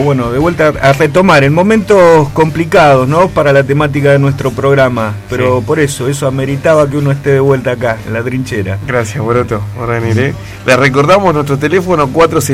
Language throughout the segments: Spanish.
Bueno, de vuelta a retomar en momentos complicados, ¿no? Para la temática de nuestro programa, pero sí, por eso ameritaba que uno esté de vuelta acá, en la trinchera. Gracias, Boroto, por venir, Les recordamos nuestro teléfono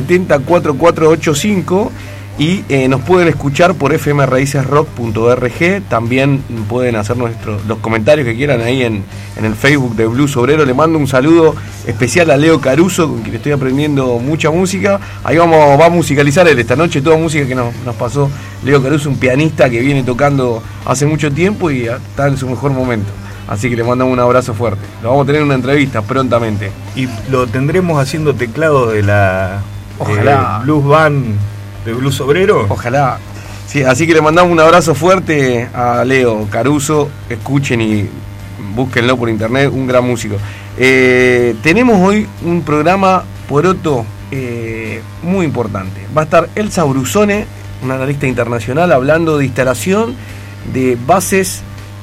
470-4485 y nos pueden escuchar por fmraicesrock.org. También pueden hacer los comentarios que quieran ahí en el Facebook de Blues Obrero. Le mando un saludo especial a Leo Caruso, con quien estoy aprendiendo mucha música. Ahí va a musicalizar él esta noche toda música que nos pasó Leo Caruso, un pianista que viene tocando hace mucho tiempo y está en su mejor momento. Así que le mandamos un abrazo fuerte. Lo vamos a tener en una entrevista prontamente. Y lo tendremos haciendo teclado de la Blues Band de Blues Obrero. Ojalá. Sí, así que le mandamos un abrazo fuerte a Leo Caruso. Escuchen y búsquenlo por internet, un gran músico. Tenemos hoy un programa, Poroto, muy importante. Va a estar Elsa Brusone, una analista internacional, hablando de instalación de bases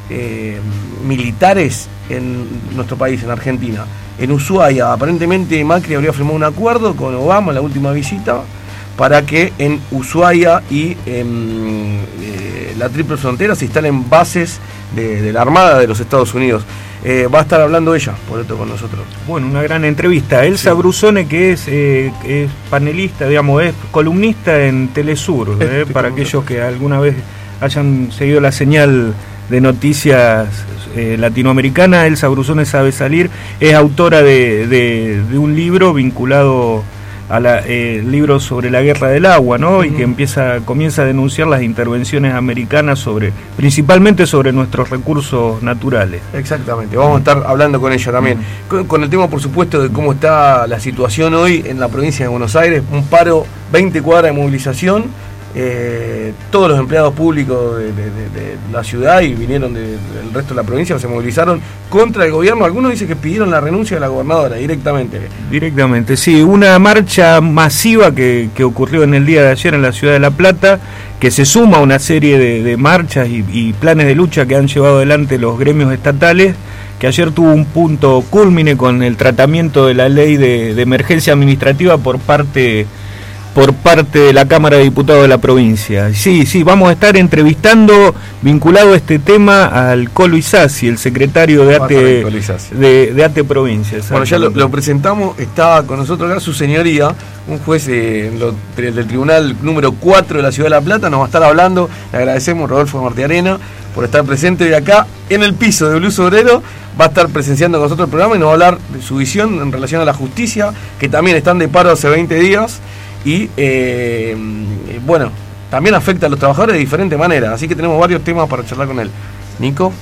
militares en nuestro país, en Argentina. En Ushuaia, aparentemente Macri habría firmado un acuerdo con Obama en la última visita para que en Ushuaia y en la Triple Frontera se instalen bases de la Armada de los Estados Unidos. Va a estar hablando ella, por esto, con nosotros. Bueno, una gran entrevista. Elsa Brusone, que es panelista, digamos, es columnista en Telesur, para aquellos que alguna vez hayan seguido la señal de noticias latinoamericana. Elsa Brusone sabe salir, es autora de un libro vinculado a libro sobre la guerra del agua, ¿no? Y que comienza a denunciar las intervenciones americanas principalmente sobre nuestros recursos naturales. Exactamente, vamos a estar hablando con ella también. Con el tema, por supuesto, de cómo está la situación hoy en la provincia de Buenos Aires, un paro, 20 cuadras de movilización. Todos los empleados públicos de la ciudad y vinieron del resto de la provincia, se movilizaron contra el gobierno. Algunos dicen que pidieron la renuncia de la gobernadora directamente, sí, una marcha masiva que ocurrió en el día de ayer en la ciudad de La Plata, que se suma a una serie de marchas y planes de lucha que han llevado adelante los gremios estatales, que ayer tuvo un punto cúlmine con el tratamiento de la ley de emergencia administrativa por parte de la Cámara de Diputados de la provincia. Sí, vamos a estar entrevistando, vinculado a este tema, al Colo Isasi, el secretario de ATE Provincia. Bueno, ya lo presentamos, está con nosotros acá su señoría, un juez del Tribunal número 4 de la Ciudad de La Plata, nos va a estar hablando. Le agradecemos, Rodolfo Martiarena, por estar presente hoy acá en el piso de Blues Obrero. Va a estar presenciando con nosotros el programa y nos va a hablar de su visión en relación a la justicia, que también están de paro hace 20 días. Y bueno, también afecta a los trabajadores de diferente manera. Así que tenemos varios temas para charlar con él. ¿Nico?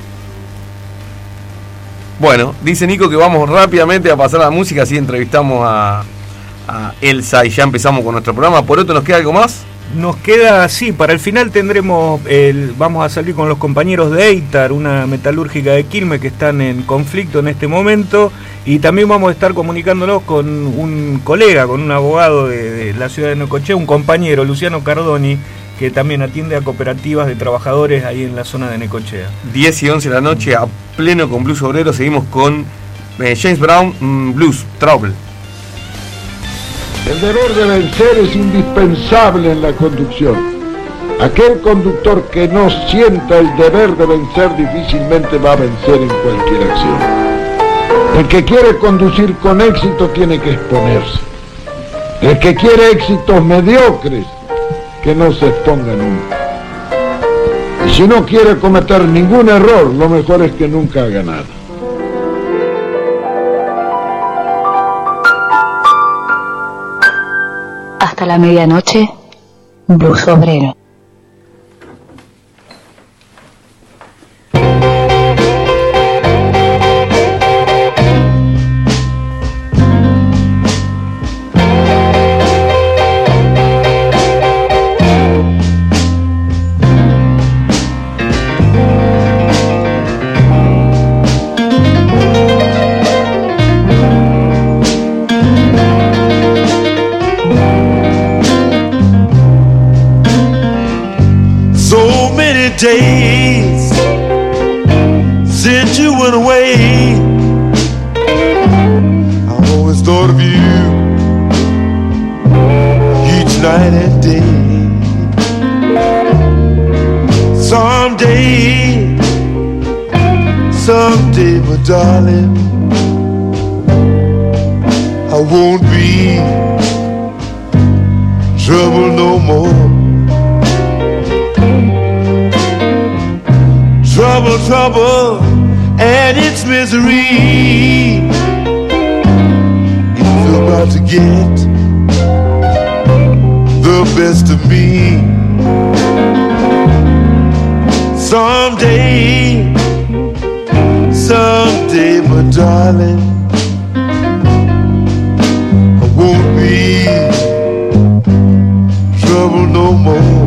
Bueno, dice Nico que vamos rápidamente a pasar a la música, así entrevistamos a Elsa y ya empezamos con nuestro programa. ¿Por otro nos queda algo más? Nos queda, sí, para el final vamos a salir con los compañeros de EITAR, una metalúrgica de Quilmes que están en conflicto en este momento, y también vamos a estar comunicándonos con un colega, con un abogado de la ciudad de Necochea, un compañero, Luciano Cardoni, que también atiende a cooperativas de trabajadores ahí en la zona de Necochea. 10 y 11 de la noche, a pleno con Blues Obrero, seguimos con James Brown, Blues, Trouble. El deber de vencer es indispensable en la conducción. Aquel conductor que no sienta el deber de vencer difícilmente va a vencer en cualquier acción. El que quiere conducir con éxito tiene que exponerse. El que quiere éxitos mediocres, que no se exponga nunca. Y si no quiere cometer ningún error, lo mejor es que nunca haga nada. Hasta la medianoche, Blues Obrero. Days since you went away, I always thought of you each night and day. Someday, my darling, I won't be trouble no more. Trouble, trouble, and its misery. It's about to get the best of me. Someday, someday, my darling, I won't be trouble no more.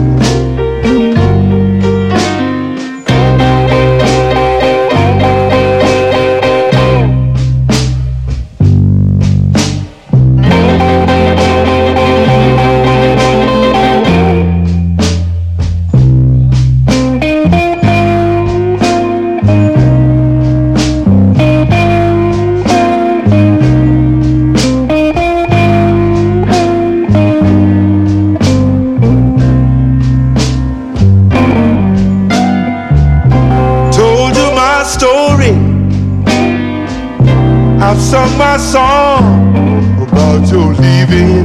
I've sung my song about your leaving.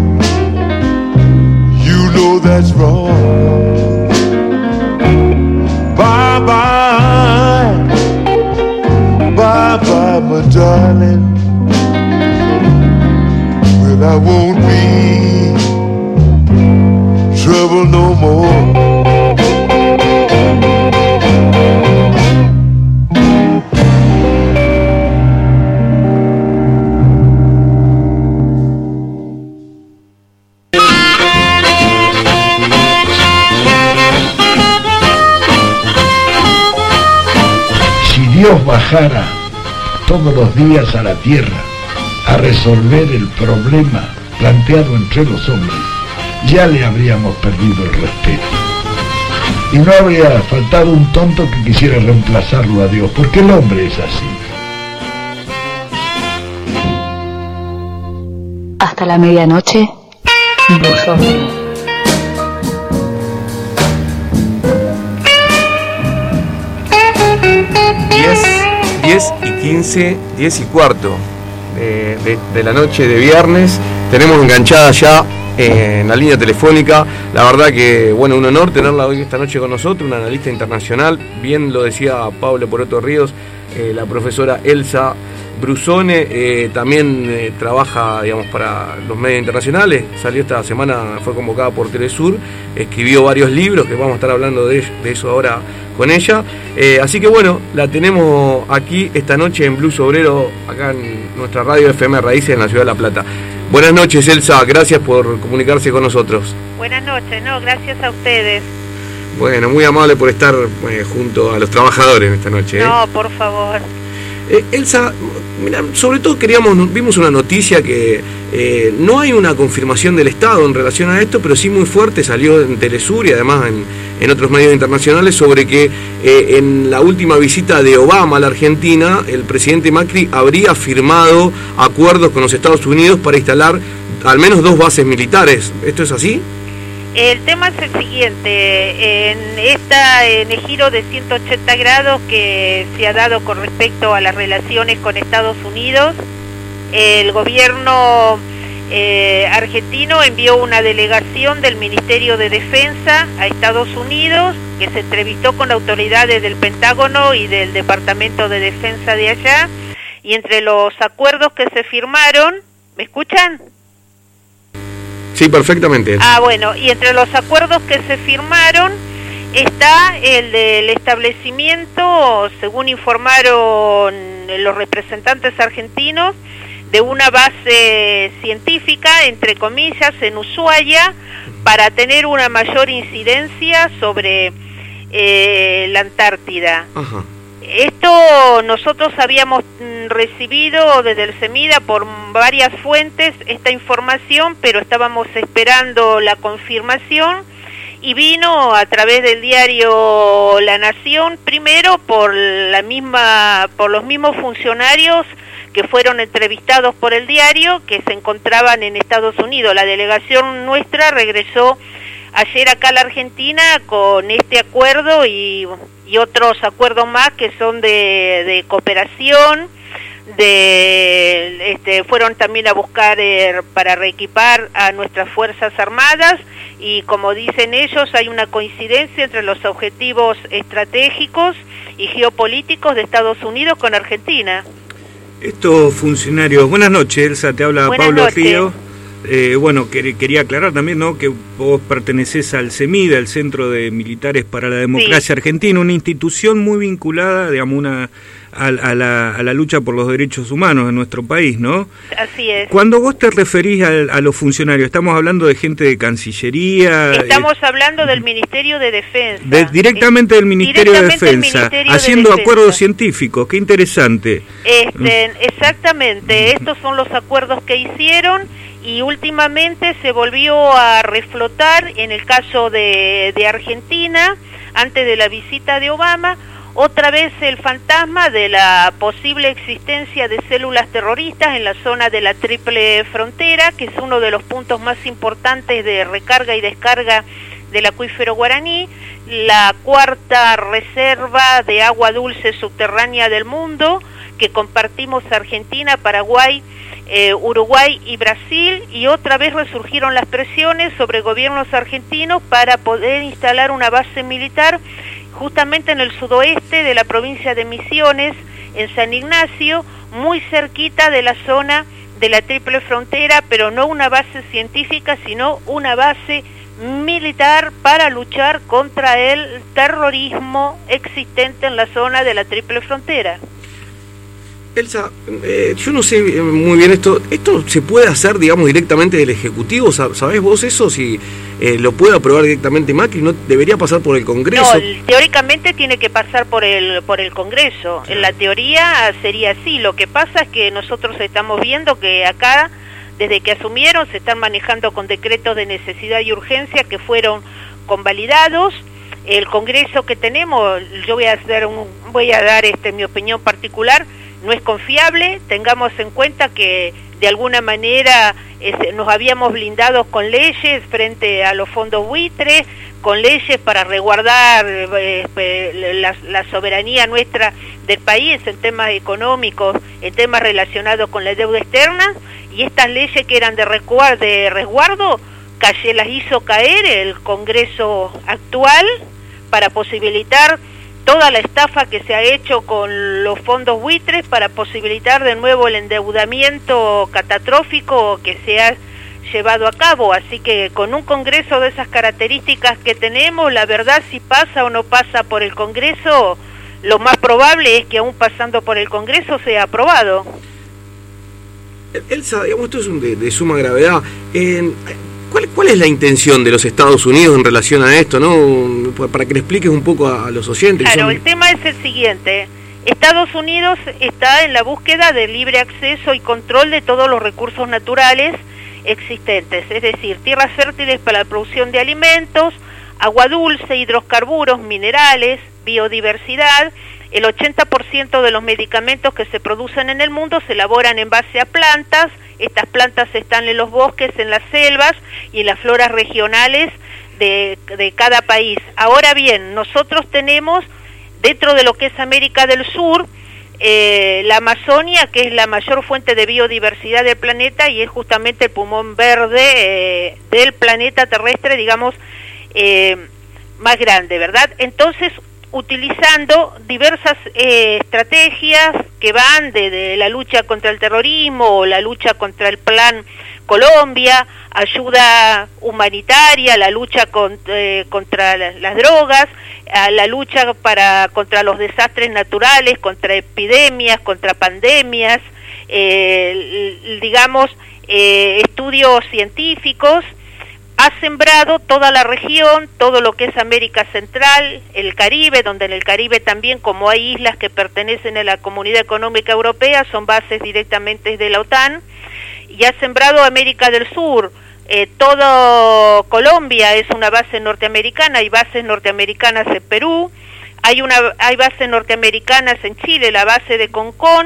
You know that's wrong. Bye bye, bye bye, my darling. Well, I won't be trouble no more. Dios bajara todos los días a la tierra a resolver el problema planteado entre los hombres, ya le habríamos perdido el respeto. Y no habría faltado un tonto que quisiera reemplazarlo a Dios, porque el hombre es así. Hasta la medianoche, Blue Obrero. 10 y 15, 10 y cuarto de la noche de viernes. Tenemos enganchada ya en la línea telefónica. La verdad que, bueno, un honor tenerla hoy esta noche con nosotros, una analista internacional. Bien lo decía Pablo Poroto Ríos, la profesora Elsa Brusone, también trabaja, digamos, para los medios internacionales. Salió esta semana, fue convocada por Telesur, escribió varios libros, que vamos a estar hablando de eso ahora con ella. Así que bueno, la tenemos aquí esta noche en Blues Obrero, acá en nuestra radio FM Raíces en la ciudad de La Plata. Buenas noches, Elsa, gracias por comunicarse con nosotros. Buenas noches, no, gracias a ustedes. Bueno, muy amable por estar junto a los trabajadores esta noche. No, por favor. Elsa, mira, sobre todo vimos una noticia que no hay una confirmación del Estado en relación a esto, pero sí muy fuerte, salió en Telesur y además en otros medios internacionales, sobre que en la última visita de Obama a la Argentina, el presidente Macri habría firmado acuerdos con los Estados Unidos para instalar al menos 2 bases militares. ¿Esto es así? El tema es el siguiente, en el giro de 180 grados que se ha dado con respecto a las relaciones con Estados Unidos, el gobierno argentino envió una delegación del Ministerio de Defensa a Estados Unidos, que se entrevistó con autoridades del Pentágono y del Departamento de Defensa de allá, y entre los acuerdos que se firmaron, ¿me escuchan? Sí, perfectamente. Bueno, y entre los acuerdos que se firmaron está el del establecimiento, según informaron los representantes argentinos, de una base científica, entre comillas, en Ushuaia, para tener una mayor incidencia sobre la Antártida. Ajá. Esto nosotros habíamos recibido desde el CEMIDA por varias fuentes esta información, pero estábamos esperando la confirmación, y vino a través del diario La Nación, primero por los mismos funcionarios que fueron entrevistados por el diario, que se encontraban en Estados Unidos. La delegación nuestra regresó ayer acá a la Argentina con este acuerdo y otros acuerdos más que son de cooperación, fueron también a buscar para reequipar a nuestras Fuerzas Armadas, y como dicen ellos, hay una coincidencia entre los objetivos estratégicos y geopolíticos de Estados Unidos con Argentina. Estos funcionarios, buenas noches, Elsa, te habla Buenas Pablo noches. Río. Bueno, quería aclarar también, ¿no?, que vos pertenecés al CEMIDA, el Centro de Militares para la Democracia Argentina, una institución muy vinculada, digamos, a la lucha por los derechos humanos en nuestro país, ¿no? Así es. Cuando vos te referís a los funcionarios, ¿estamos hablando de gente de Cancillería? Estamos hablando del Ministerio de Defensa. Directamente del Ministerio de Defensa, Ministerio haciendo de Defensa. acuerdos científicos, qué interesante. Exactamente, estos son los acuerdos que hicieron, y últimamente se volvió a reflotar en el caso de Argentina, antes de la visita de Obama, otra vez el fantasma de la posible existencia de células terroristas en la zona de la Triple Frontera, que es uno de los puntos más importantes de recarga y descarga del acuífero guaraní, la cuarta reserva de agua dulce subterránea del mundo, que compartimos Argentina, Paraguay, Uruguay y Brasil, y otra vez resurgieron las presiones sobre gobiernos argentinos para poder instalar una base militar justamente en el sudoeste de la provincia de Misiones, en San Ignacio, muy cerquita de la zona de la Triple Frontera, pero no una base científica, sino una base militar para luchar contra el terrorismo existente en la zona de la Triple Frontera. Elsa, yo no sé muy bien esto se puede hacer, digamos, directamente del Ejecutivo, ¿sabés vos eso? Si lo puede aprobar directamente Macri, ¿no debería pasar por el Congreso? No, teóricamente tiene que pasar por el Congreso, en la teoría sería así. Lo que pasa es que nosotros estamos viendo que acá, desde que asumieron, se están manejando con decretos de necesidad y urgencia que fueron convalidados. El Congreso que tenemos, yo voy a dar mi opinión particular, no es confiable. Tengamos en cuenta que de alguna manera nos habíamos blindado con leyes frente a los fondos buitres, con leyes para resguardar la soberanía nuestra del país en temas económicos, en temas relacionados con la deuda externa, y estas leyes que eran de resguardo las hizo caer el Congreso actual para posibilitar toda la estafa que se ha hecho con los fondos buitres, para posibilitar de nuevo el endeudamiento catastrófico que se ha llevado a cabo. Así que con un Congreso de esas características que tenemos, la verdad, si pasa o no pasa por el Congreso, lo más probable es que aún pasando por el Congreso sea aprobado. Elsa, digamos, esto es de suma gravedad. ¿Cuál es la intención de los Estados Unidos en relación a esto, no? Para que le expliques un poco a los oyentes. Claro, el tema es el siguiente. Estados Unidos está en la búsqueda de libre acceso y control de todos los recursos naturales existentes, es decir, tierras fértiles para la producción de alimentos, agua dulce, hidrocarburos, minerales, biodiversidad. El 80% de los medicamentos que se producen en el mundo se elaboran en base a plantas. Estas plantas están en los bosques, en las selvas y en las floras regionales de cada país. Ahora bien, nosotros tenemos, dentro de lo que es América del Sur, la Amazonia, que es la mayor fuente de biodiversidad del planeta y es justamente el pulmón verde del planeta terrestre, digamos, más grande, ¿verdad? Entonces, utilizando diversas estrategias que van de la lucha contra el terrorismo, o la lucha contra el Plan Colombia, ayuda humanitaria, la lucha contra las drogas, la lucha contra los desastres naturales, contra epidemias, contra pandemias, estudios científicos. Ha sembrado toda la región, todo lo que es América Central, el Caribe, donde en el Caribe también, como hay islas que pertenecen a la Comunidad Económica Europea, son bases directamente de la OTAN, y ha sembrado América del Sur. Todo Colombia es una base norteamericana, hay bases norteamericanas en Perú, hay bases norteamericanas en Chile, la base de Concón,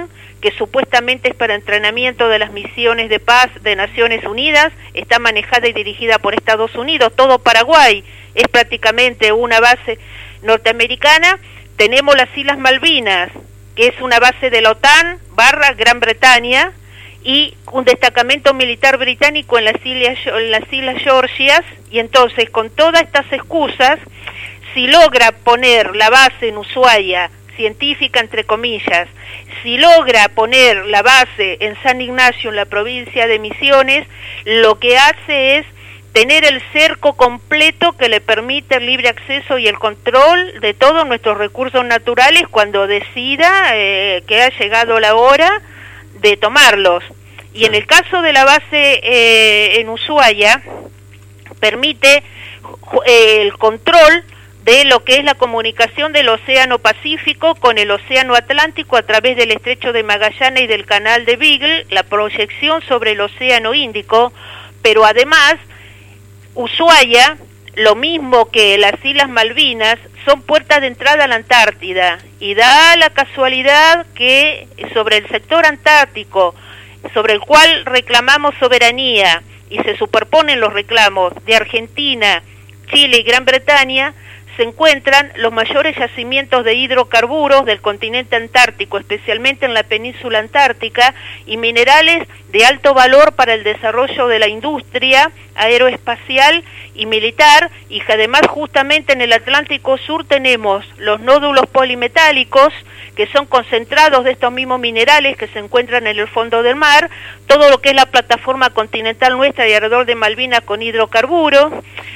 que supuestamente es para entrenamiento de las misiones de paz de Naciones Unidas, está manejada y dirigida por Estados Unidos. Todo Paraguay es prácticamente una base norteamericana. Tenemos las Islas Malvinas, que es una base de la OTAN / Gran Bretaña, y un destacamento militar británico en las Islas Georgias. Y entonces, con todas estas excusas, si logra poner la base en Ushuaia, científica entre comillas, si logra poner la base en San Ignacio, en la provincia de Misiones, lo que hace es tener el cerco completo que le permite el libre acceso y el control de todos nuestros recursos naturales cuando decida que ha llegado la hora de tomarlos. Y en el caso de la base en Ushuaia, permite el control de lo que es la comunicación del Océano Pacífico con el Océano Atlántico a través del Estrecho de Magallanes y del Canal de Beagle, la proyección sobre el Océano Índico, pero además Ushuaia, lo mismo que las Islas Malvinas, son puertas de entrada a la Antártida, y da la casualidad que sobre el sector antártico, sobre el cual reclamamos soberanía, y se superponen los reclamos de Argentina, Chile y Gran Bretaña, se encuentran los mayores yacimientos de hidrocarburos del continente antártico, especialmente en la península antártica, y minerales de alto valor para el desarrollo de la industria aeroespacial y militar, y que además justamente en el Atlántico Sur tenemos los nódulos polimetálicos, que son concentrados de estos mismos minerales que se encuentran en el fondo del mar, todo lo que es la plataforma continental nuestra y alrededor de Malvinas con hidrocarburos,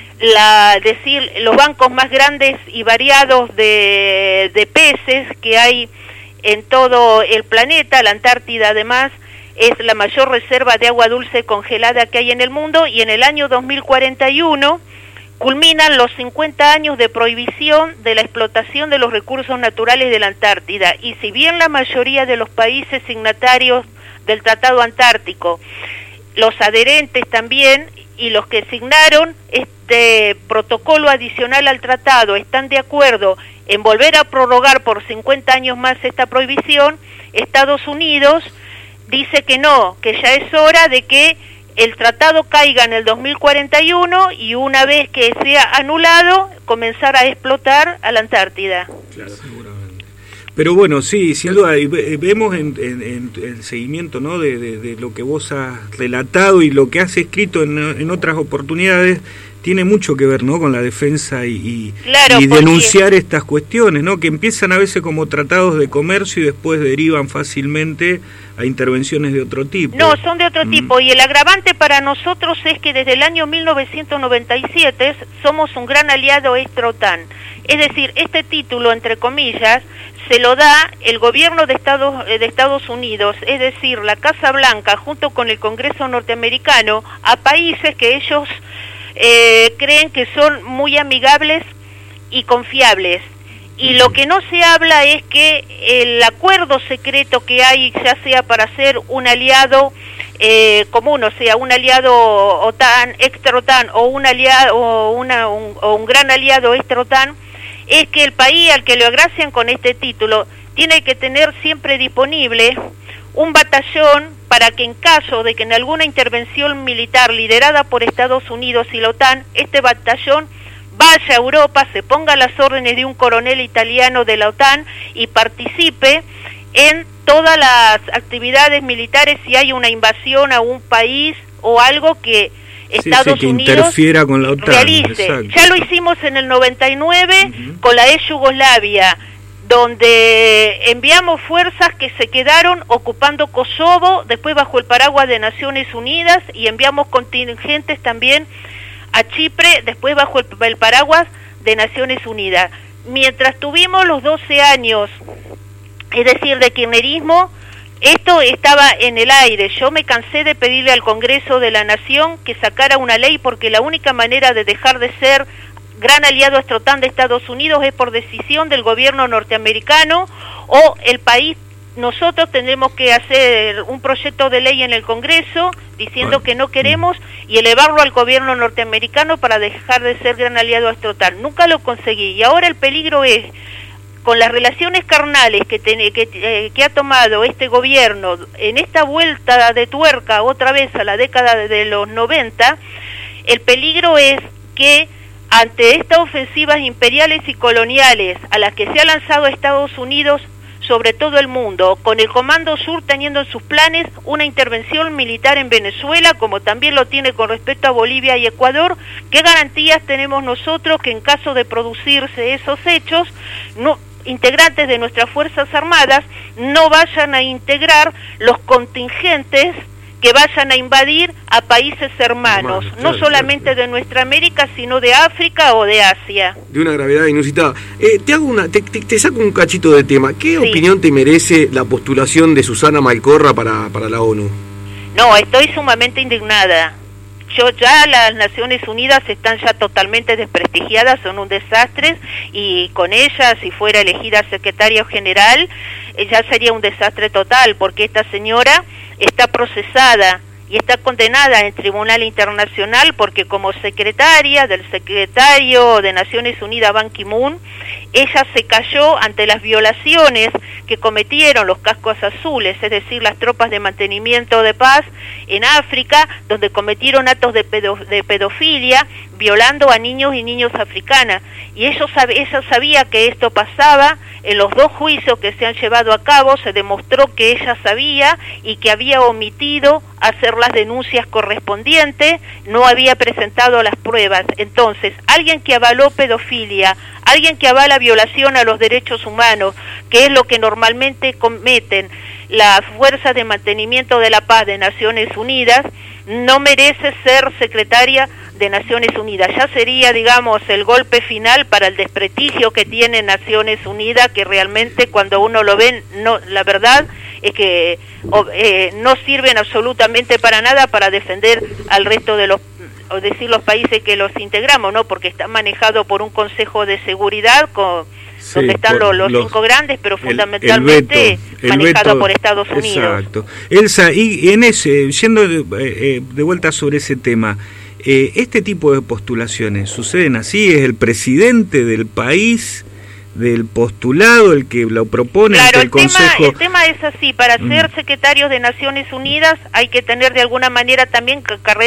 los bancos más grandes y variados de peces que hay en todo el planeta. La Antártida además es la mayor reserva de agua dulce congelada que hay en el mundo, y en el año 2041 culminan los 50 años de prohibición de la explotación de los recursos naturales de la Antártida. Y si bien la mayoría de los países signatarios del Tratado Antártico, los adherentes también, y los que signaron este protocolo adicional al tratado, están de acuerdo en volver a prorrogar por 50 años más esta prohibición, Estados Unidos dice que no, que ya es hora de que el tratado caiga en el 2041 y una vez que sea anulado, comenzar a explotar a la Antártida. Claro, seguramente. Pero bueno, sí, sin duda, vemos en el seguimiento, ¿no?, de lo que vos has relatado y lo que has escrito en otras oportunidades, tiene mucho que ver, ¿no?, con la defensa y denunciar estas cuestiones, ¿no?, que empiezan a veces como tratados de comercio y después derivan fácilmente a intervenciones de otro tipo. No, son de otro tipo, y el agravante para nosotros es que desde el año 1997 somos un gran aliado extra-OTAN. Es decir, este título, entre comillas, se lo da el gobierno de Estados Unidos, es decir, la Casa Blanca, junto con el Congreso norteamericano, a países que ellos creen que son muy amigables y confiables. Y lo que no se habla es que el acuerdo secreto que hay, ya sea para ser un aliado común, o sea, un aliado OTAN, extra-OTAN, o un aliado o un gran aliado extra-OTAN, es que el país al que le agracian con este título tiene que tener siempre disponible un batallón para que en caso de que en alguna intervención militar liderada por Estados Unidos y la OTAN, este batallón vaya a Europa, se ponga a las órdenes de un coronel italiano de la OTAN y participe en todas las actividades militares si hay una invasión a un país o algo que Estados que Unidos interfiera con la OTAN, realice. Exacto. Ya lo hicimos en el 99 con la ex Yugoslavia, donde enviamos fuerzas que se quedaron ocupando Kosovo, después bajo el paraguas de Naciones Unidas, y enviamos contingentes también a Chipre, después bajo el paraguas de Naciones Unidas. Mientras tuvimos los 12 años, es decir, de kirchnerismo, esto estaba en el aire. Yo me cansé de pedirle al Congreso de la Nación que sacara una ley, porque la única manera de dejar de ser gran aliado extra-OTAN de Estados Unidos es por decisión del gobierno norteamericano, o el país, nosotros tendremos que hacer un proyecto de ley en el Congreso diciendo que no queremos y elevarlo al gobierno norteamericano para dejar de ser gran aliado extra-OTAN. Nunca lo conseguí, y ahora el peligro es con las relaciones carnales que ha tomado este gobierno en esta vuelta de tuerca otra vez a la década de los 90, el peligro es que ante estas ofensivas imperiales y coloniales a las que se ha lanzado Estados Unidos sobre todo el mundo, con el Comando Sur teniendo en sus planes una intervención militar en Venezuela, como también lo tiene con respecto a Bolivia y Ecuador, ¿qué garantías tenemos nosotros que en caso de producirse esos hechos, integrantes de nuestras Fuerzas Armadas no vayan a integrar los contingentes que vayan a invadir a países hermanos, no solamente de nuestra América, sino de África o de Asia? De una gravedad inusitada. Te saco un cachito de tema. ¿Qué opinión te merece la postulación de Susana Malcorra para la ONU? No, estoy sumamente indignada. Las Naciones Unidas están ya totalmente desprestigiadas, son un desastre, y con ella, si fuera elegida secretaria general, ya sería un desastre total, porque esta señora está procesada y está condenada en Tribunal Internacional porque como secretaria del secretario de Naciones Unidas Ban Ki-moon, ella se cayó ante las violaciones que cometieron los cascos azules, es decir, las tropas de mantenimiento de paz en África, donde cometieron actos de pedofilia, violando a niños y niñas africanas. Y ella sabía que esto pasaba. En los 2 juicios que se han llevado a cabo se demostró que ella sabía y que había omitido hacer las denuncias correspondientes, no había presentado las pruebas. Entonces, alguien que avaló pedofilia, alguien que avala violación a los derechos humanos, que es lo que normalmente cometen las fuerzas de mantenimiento de la paz de Naciones Unidas, no merece ser secretaria de Naciones Unidas. Ya sería, digamos, el golpe final para el desprestigio que tiene Naciones Unidas, que realmente cuando uno lo ve, no, la verdad es que no sirven absolutamente para nada para defender al resto de los países que los integramos, ¿no? Porque está manejado por un Consejo de Seguridad donde están los 5 grandes, pero fundamentalmente manejado por Estados Unidos. Exacto. Elsa, y en yendo de vuelta sobre ese tema, este tipo de postulaciones suceden así, es el presidente del país, del postulado, el que lo propone ante el Consejo. El tema es así, para ser secretario de Naciones Unidas hay que tener de alguna manera también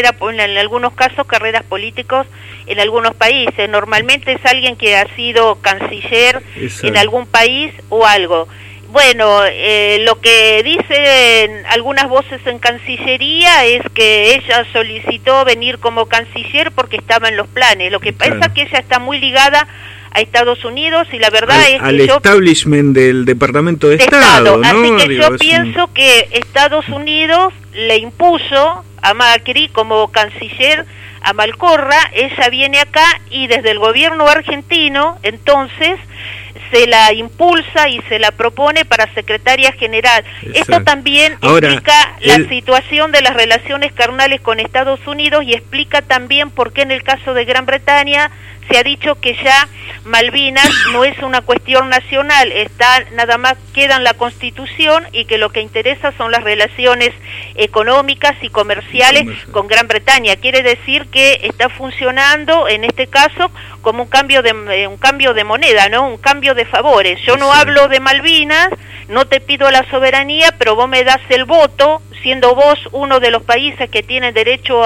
en algunos casos carreras políticos en algunos países. Normalmente es alguien que ha sido canciller en algún país o algo. Bueno, lo que dicen algunas voces en Cancillería es que ella solicitó venir como canciller porque estaba en los planes. Lo que pasa es que ella está muy ligada a Estados Unidos y la verdad es que al establishment del Departamento de Estado, ¿no? Así que yo pienso que Estados Unidos le impuso a Macri como canciller a Malcorra. Ella viene acá y desde el gobierno argentino entonces se la impulsa y se la propone para secretaria general. Exacto. Esto también explica la situación de las relaciones carnales con Estados Unidos y explica también por qué en el caso de Gran Bretaña se ha dicho que ya Malvinas no es una cuestión nacional, nada más queda en la Constitución y que lo que interesa son las relaciones económicas y comerciales con Gran Bretaña. Quiere decir que está funcionando en este caso como un cambio de moneda, ¿no? Un cambio de favores. Yo no hablo de Malvinas, no te pido la soberanía, pero vos me das el voto, siendo vos uno de los países que tienen derecho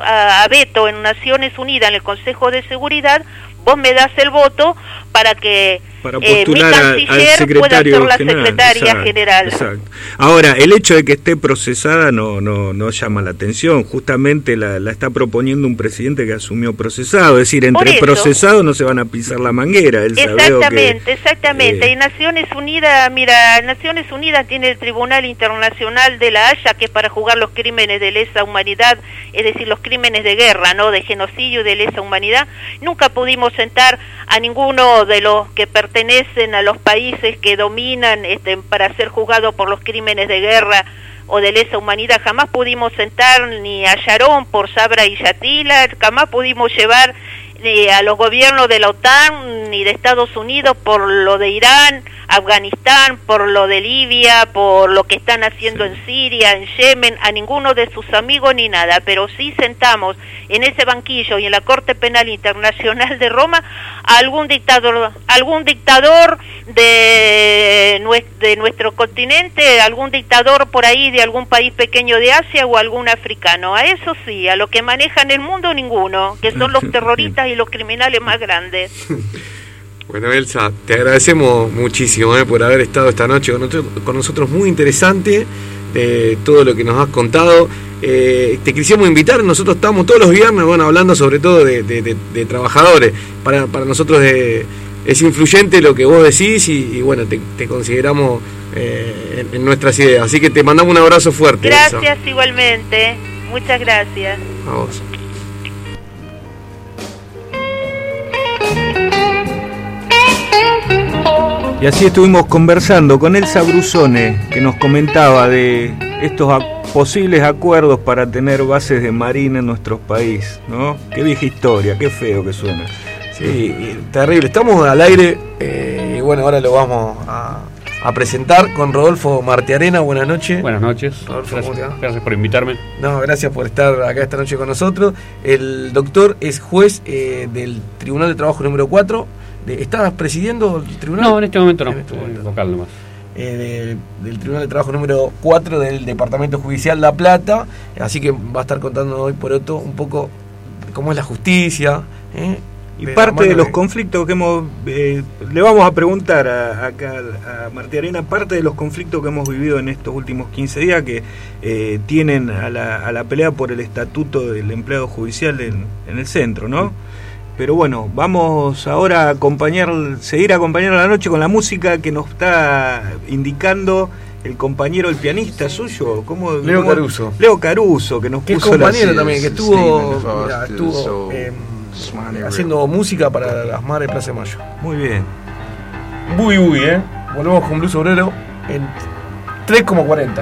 a veto en Naciones Unidas en el Consejo de Seguridad, vos me das el voto para que mi canciller pueda ser la secretaria general. Exacto. Ahora, el hecho de que esté procesada no llama la atención, justamente la está proponiendo un presidente que asumió procesado, es decir, entre procesados no se van a pisar la manguera. Exactamente. Y Naciones Unidas, Naciones Unidas tiene el Tribunal Internacional de la Haya, que es para juzgar los crímenes de lesa humanidad, es decir, los crímenes de guerra, ¿no? De genocidio y de lesa humanidad. Nunca pudimos sentar a ninguno de los que pertenecen a los países que dominan para ser juzgados por los crímenes de guerra o de lesa humanidad. Jamás pudimos sentar ni a Sharon por Sabra y Yatila, jamás pudimos llevar a los gobiernos de la OTAN ni de Estados Unidos por lo de Irán, Afganistán, por lo de Libia, por lo que están haciendo en Siria, en Yemen, a ninguno de sus amigos ni nada, pero sí sentamos en ese banquillo y en la Corte Penal Internacional de Roma a algún dictador de nuestro continente, algún dictador por ahí de algún país pequeño de Asia o algún africano. A eso sí, a lo que manejan el mundo ninguno, que son los terroristas y los criminales más grandes. Bueno, Elsa, te agradecemos muchísimo por haber estado esta noche con nosotros, muy interesante todo lo que nos has contado. Te quisimos invitar, nosotros estamos todos los viernes hablando sobre todo de trabajadores. Para nosotros es influyente lo que vos decís y bueno, te consideramos en nuestras ideas. Así que te mandamos un abrazo fuerte. Gracias, Elsa. Igualmente. Muchas gracias. A vos. Y así estuvimos conversando con Elsa Brusone, que nos comentaba de estos posibles acuerdos para tener bases de marina en nuestro país, ¿no? Qué vieja historia, qué feo que suena. Sí, terrible. Estamos al aire y bueno, ahora lo vamos a presentar con Rodolfo Martiarena. Buenas noches. Buenas noches. Rodolfo, gracias por invitarme. No, gracias por estar acá esta noche con nosotros. El doctor es juez del Tribunal de Trabajo número 4. ¿Estás presidiendo el tribunal? No, en este momento no. En este momento. Local nomás. Del Tribunal de Trabajo número 4 del Departamento Judicial La Plata. Así que va a estar contando hoy por otro un poco cómo es la justicia. Y parte de los conflictos que hemos... le vamos a preguntar acá a Martiarena, parte de los conflictos que hemos vivido en estos últimos 15 días que tienen a la pelea por el estatuto del empleado judicial en el centro, ¿no? Pero bueno, vamos ahora a seguir acompañando la noche con la música que nos está indicando el compañero, el pianista suyo, Leo Caruso. Leo Caruso, que nos puso... Que es compañero también, que estuvo haciendo música para las Madres de Plaza de Mayo. Muy bien. Muy, volvemos con Blues Obrero en 3,40.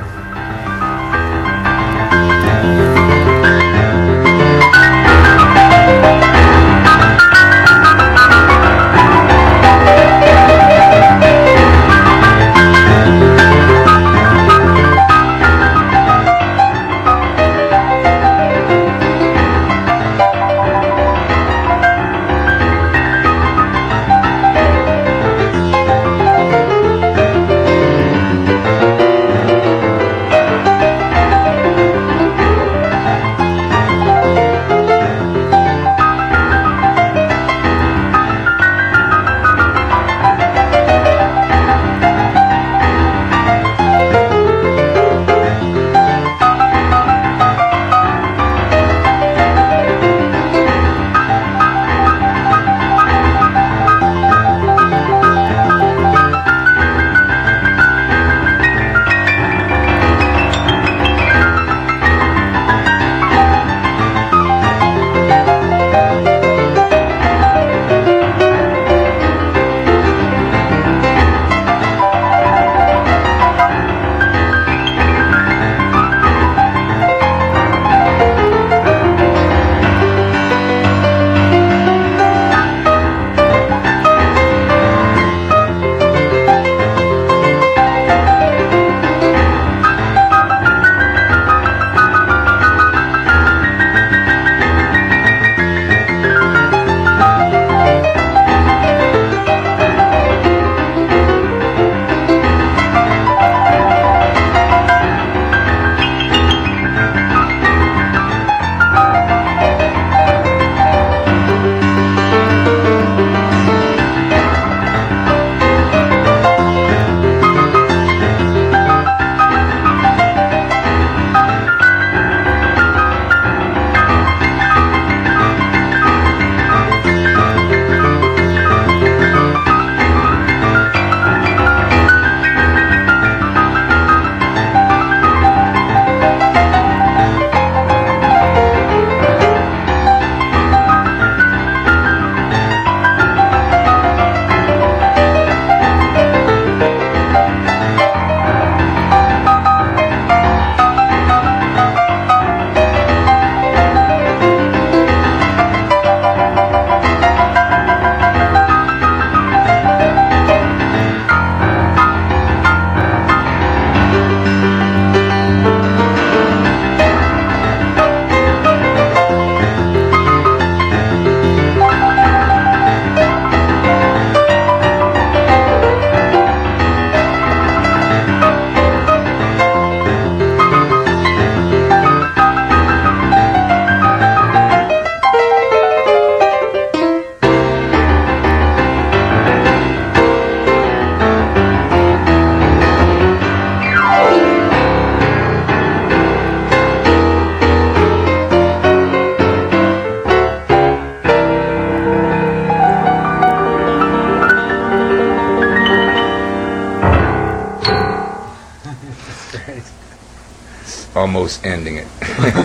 almost ending it.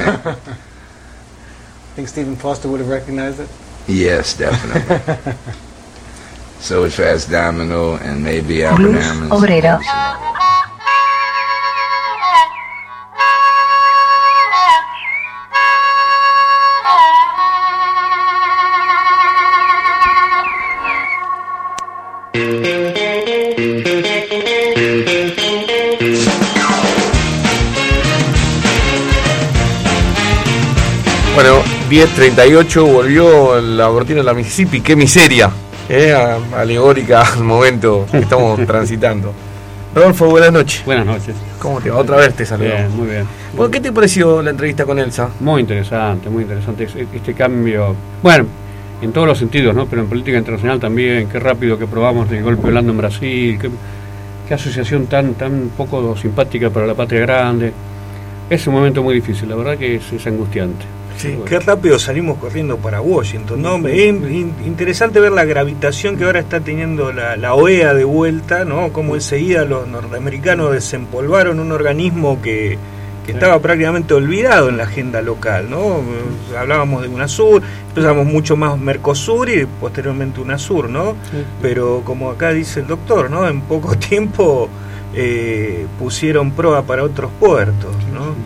Think Stephen Foster would have recognized it? Yes, definitely. So is Fats Domino and maybe Albert Blues Hammond. Obrero. Bueno, 10:38 volvió la cortina de la Mississippi. ¡Qué miseria! Alegórica al momento que estamos transitando. Rodolfo, buenas noches. Buenas noches. ¿Cómo te va? Otra vez te saludo. Bien, muy bien. Bueno, ¿qué te pareció la entrevista con Elsa? Muy interesante este cambio. Bueno, en todos los sentidos, ¿no? Pero en política internacional también. Qué rápido que probamos el golpe blando en Brasil. Qué asociación tan poco simpática para la patria grande. Es un momento muy difícil, la verdad que es angustiante. Sí, qué rápido salimos corriendo para Washington, ¿no? Es interesante ver la gravitación que ahora está teniendo la OEA de vuelta, ¿no? Como enseguida los norteamericanos desempolvaron un organismo que estaba prácticamente olvidado en la agenda local, ¿no? Hablábamos de UNASUR, empezamos mucho más Mercosur y posteriormente UNASUR, ¿no? Sí. Pero como acá dice el doctor, ¿no? En poco tiempo pusieron proa para otros puertos, ¿no?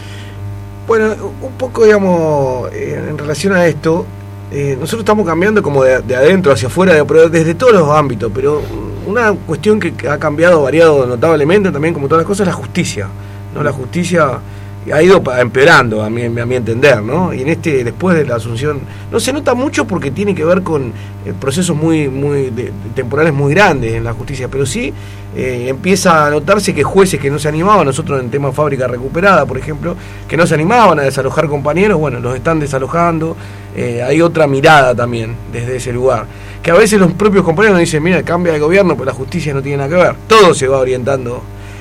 Bueno, un poco, digamos, en relación a esto, nosotros estamos cambiando como de adentro hacia afuera, pero desde todos los ámbitos, pero una cuestión que ha cambiado, variado notablemente también, como todas las cosas, es la justicia, ¿no? La justicia ha ido empeorando, a mi entender, ¿no? Y después de la asunción, no se nota mucho porque tiene que ver con procesos muy temporales muy grandes en la justicia, pero sí empieza a notarse que jueces que no se animaban, nosotros en tema fábrica recuperada, por ejemplo, que no se animaban a desalojar compañeros, bueno, los están desalojando. Hay otra mirada también desde ese lugar, que a veces los propios compañeros nos dicen, mira, cambia de gobierno, pero la justicia no tiene nada que ver, todo se va orientando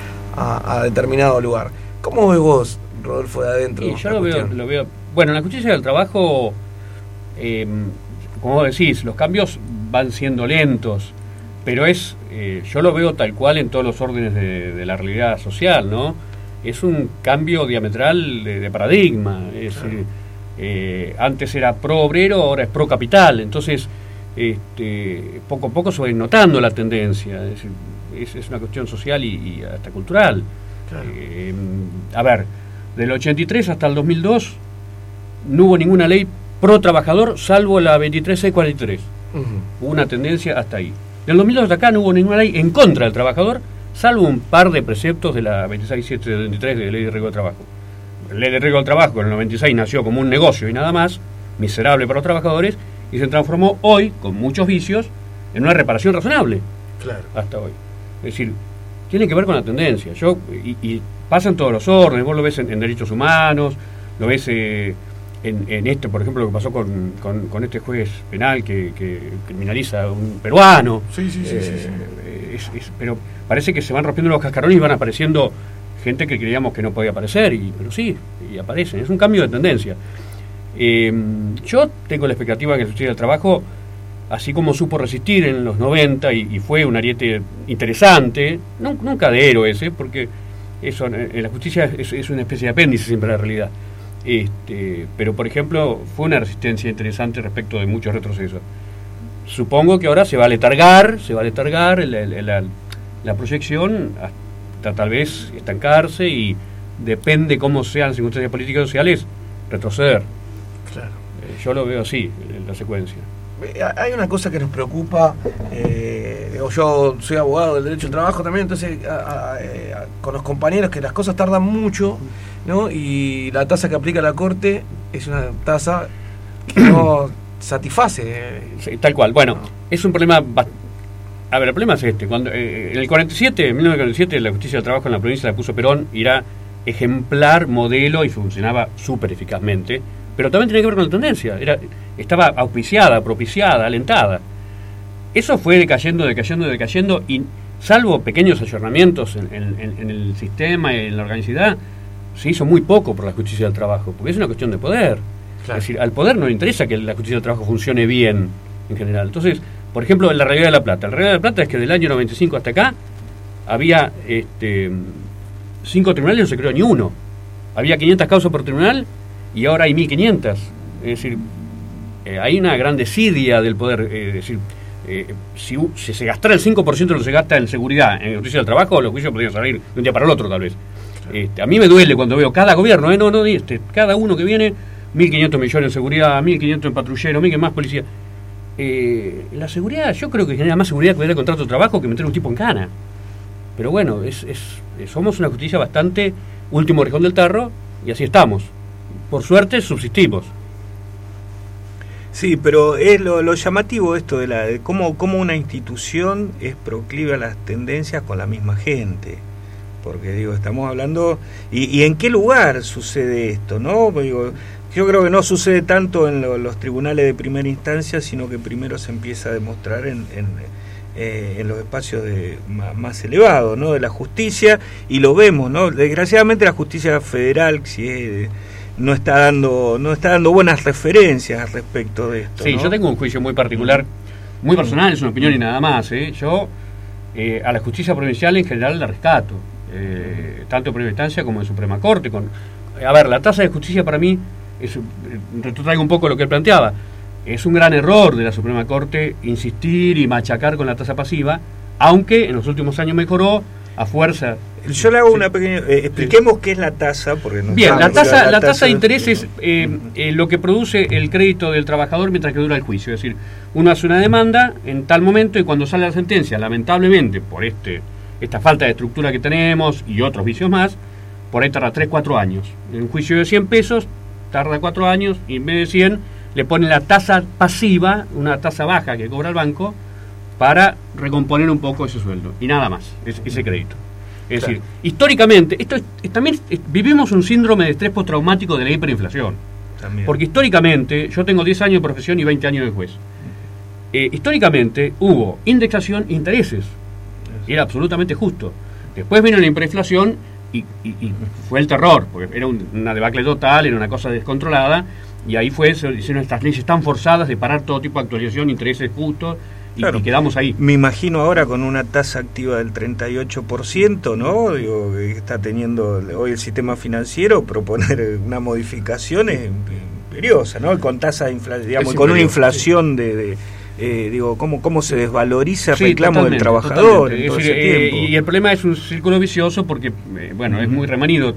a determinado lugar. ¿Cómo ves vos, Rodolfo, de adentro? Y yo lo veo. Bueno, en la justicia del trabajo, como vos decís, los cambios van siendo lentos, pero yo lo veo tal cual en todos los órdenes de la realidad social, ¿no? Es un cambio diametral de paradigma. Antes era pro obrero, ahora es pro capital. Entonces, poco a poco se va notando la tendencia. Es una cuestión social y hasta cultural. Claro. A ver, del 83 hasta el 2002 no hubo ninguna ley pro trabajador salvo la 23643. Hubo una tendencia hasta ahí. Del 2002 hasta acá no hubo ninguna ley en contra del trabajador salvo un par de preceptos de la 26723 de Ley de Riesgo del Trabajo. La Ley de Riesgo del Trabajo en el 96 nació como un negocio y nada más, miserable para los trabajadores, y se transformó hoy, con muchos vicios, en una reparación razonable. Claro. Hasta hoy. Es decir, tiene que ver con la tendencia. Y pasa en todos los órdenes. Vos lo ves en derechos humanos, lo ves en por ejemplo, lo que pasó con este juez penal que criminaliza a un peruano. Sí. Pero parece que se van rompiendo los cascarones y van apareciendo gente que creíamos que no podía aparecer, pero sí, y aparecen. Es un cambio de tendencia. Yo tengo la expectativa que la justicia del trabajo, así como supo resistir en los 90 y fue un ariete interesante, nunca de héroes, porque eso en la justicia es una especie de apéndice siempre a la realidad. Pero por ejemplo fue una resistencia interesante respecto de muchos retrocesos. Supongo que ahora se va a letargar la proyección hasta tal vez estancarse y depende cómo sean las circunstancias políticas y sociales, retroceder. Claro. Yo lo veo así en la secuencia. Hay una cosa que nos preocupa, yo soy abogado del derecho al trabajo también, entonces con los compañeros que las cosas tardan mucho, ¿no? Y la tasa que aplica la Corte es una tasa que no satisface. Sí, tal cual. Bueno, es un problema. A ver, el problema es cuando en el 47, en 1947, la justicia del trabajo en la provincia la puso Perón, y era ejemplar, modelo y funcionaba súper eficazmente. Pero también tenía que ver con la tendencia. Estaba auspiciada, propiciada, alentada. Eso fue decayendo, y salvo pequeños ayornamientos en el sistema y en la organicidad, se hizo muy poco por la justicia del trabajo, porque es una cuestión de poder. Claro. Es decir, al poder no le interesa que la justicia del trabajo funcione bien en general. Entonces, por ejemplo, en la realidad de La Plata. La realidad de La Plata es que del año 95 hasta acá había 5 tribunales y no se creó ni uno. había 500 causas por tribunal y ahora hay 1500. Es decir, hay una gran desidia del poder. Es decir, si se gastara el 5% de lo que se gasta en seguridad, en justicia del trabajo, los juicios podrían salir de un día para el otro, tal vez. A mí me duele cuando veo cada gobierno, cada uno que viene, 1.500 millones en seguridad, 1.500 en patrullero, 1.000 más policía. La seguridad, yo creo que genera más seguridad que el contrato de trabajo que meter un tipo en cana. Pero bueno, somos una justicia bastante último rejón del tarro y así estamos. Por suerte subsistimos. Sí, pero es lo llamativo esto de cómo una institución es proclive a las tendencias con la misma gente. Porque digo, estamos hablando y en qué lugar sucede esto, ¿no? Digo, yo creo que no sucede tanto en los tribunales de primera instancia, sino que primero se empieza a demostrar en los espacios más elevados, ¿no? De la justicia, y lo vemos, ¿no? Desgraciadamente la justicia federal no está dando buenas referencias al respecto de esto. Sí, ¿no? Yo tengo un juicio muy particular, muy personal, es una opinión y nada más. Yo a la justicia provincial en general la rescato, tanto en primera instancia como en Suprema Corte. A ver, la tasa de justicia para mí, retrotraigo un poco lo que él planteaba, es un gran error de la Suprema Corte insistir y machacar con la tasa pasiva, aunque en los últimos años mejoró a fuerza. Yo le hago una pequeña... expliquemos qué es la tasa, porque no. Bien, la tasa de interés es lo que produce el crédito del trabajador mientras que dura el juicio. Es decir, uno hace una demanda en tal momento y cuando sale la sentencia, lamentablemente, por esta falta de estructura que tenemos y otros vicios más, por ahí tarda 3-4 años. En un juicio de 100 pesos, tarda 4 años y en vez de 100 le ponen la tasa pasiva, una tasa baja que cobra el banco, para recomponer un poco ese sueldo. Y nada más, ese crédito. Es decir, históricamente, también vivimos un síndrome de estrés postraumático de la hiperinflación. También. Porque históricamente, yo tengo 10 años de profesión y 20 años de juez. Históricamente hubo indexación e intereses. Era absolutamente justo. Después vino la hiperinflación y fue el terror, porque era una debacle total, era una cosa descontrolada, y ahí se hicieron estas leyes tan forzadas de parar todo tipo de actualización, intereses justos, y quedamos ahí. Me imagino ahora con una tasa activa del 38%, ¿no? Digo, que está teniendo hoy el sistema financiero, proponer una modificación es imperiosa, ¿no? Con tasa de inflación, digamos, con una inflación digo, ¿cómo se desvaloriza el reclamo del trabajador en todo ese tiempo? Y el problema es un círculo vicioso porque, es muy remanido.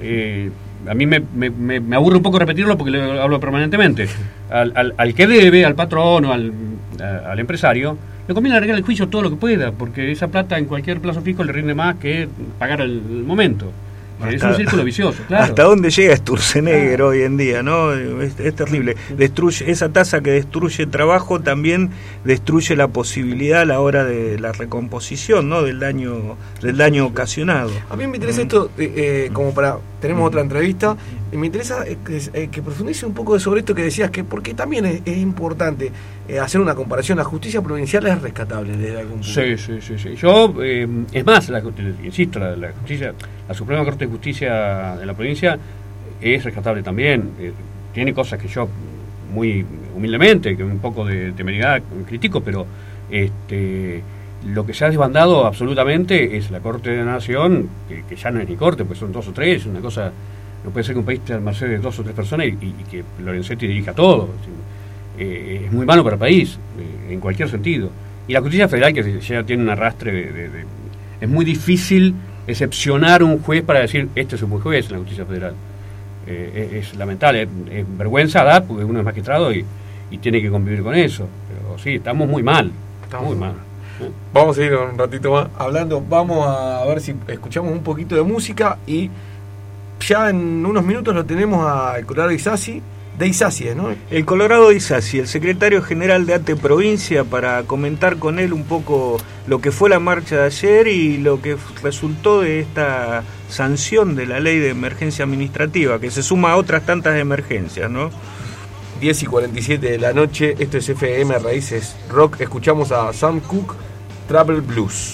A mí me aburre un poco repetirlo porque lo hablo permanentemente. Al que debe, al patrón o al empresario, le conviene arreglar el juicio todo lo que pueda, porque esa plata en cualquier plazo fijo le rinde más que pagar el momento. Es un círculo vicioso, claro. ¿Hasta dónde llega Sturzenegger hoy en día, no? Es terrible. Destruye esa tasa que destruye el trabajo, también destruye la posibilidad a la hora de la recomposición, ¿no? del daño ocasionado. A mí me interesa esto, como tenemos otra entrevista, y me interesa que profundice un poco sobre esto que decías, que porque también es importante hacer una comparación. La justicia provincial es rescatable desde algún punto. Sí. Yo, es más, insisto, la justicia, la Suprema Corte de Justicia de la provincia es rescatable también. Tiene cosas que yo, muy humildemente, que un poco de temeridad critico, pero lo que se ha desbandado absolutamente es la Corte de la Nación, que ya no es ni Corte, pues son 2 o 3, una cosa. No puede ser que un país esté al merced de 2 o 3 personas y que Lorenzetti dirija todo. Es muy malo para el país, en cualquier sentido. Y la justicia federal, que ya tiene un arrastre es muy difícil excepcionar un juez para decir, este es un buen juez en la justicia federal. Es lamentable, es vergüenza da, porque uno es magistrado y tiene que convivir con eso. Pero sí, estamos muy mal. Muy mal. Vamos a ir un ratito más hablando. Vamos a ver si escuchamos un poquito de música y ya en unos minutos lo tenemos al Colorado Isasi, de Isasi, ¿no? El Colorado Isasi, el secretario general de ATE Provincia, para comentar con él un poco lo que fue la marcha de ayer y lo que resultó de esta sanción de la ley de emergencia administrativa, que se suma a otras tantas emergencias, ¿no? 10:47 de la noche, esto es FM Raíces Rock, escuchamos a Sam Cooke, Travel Blues.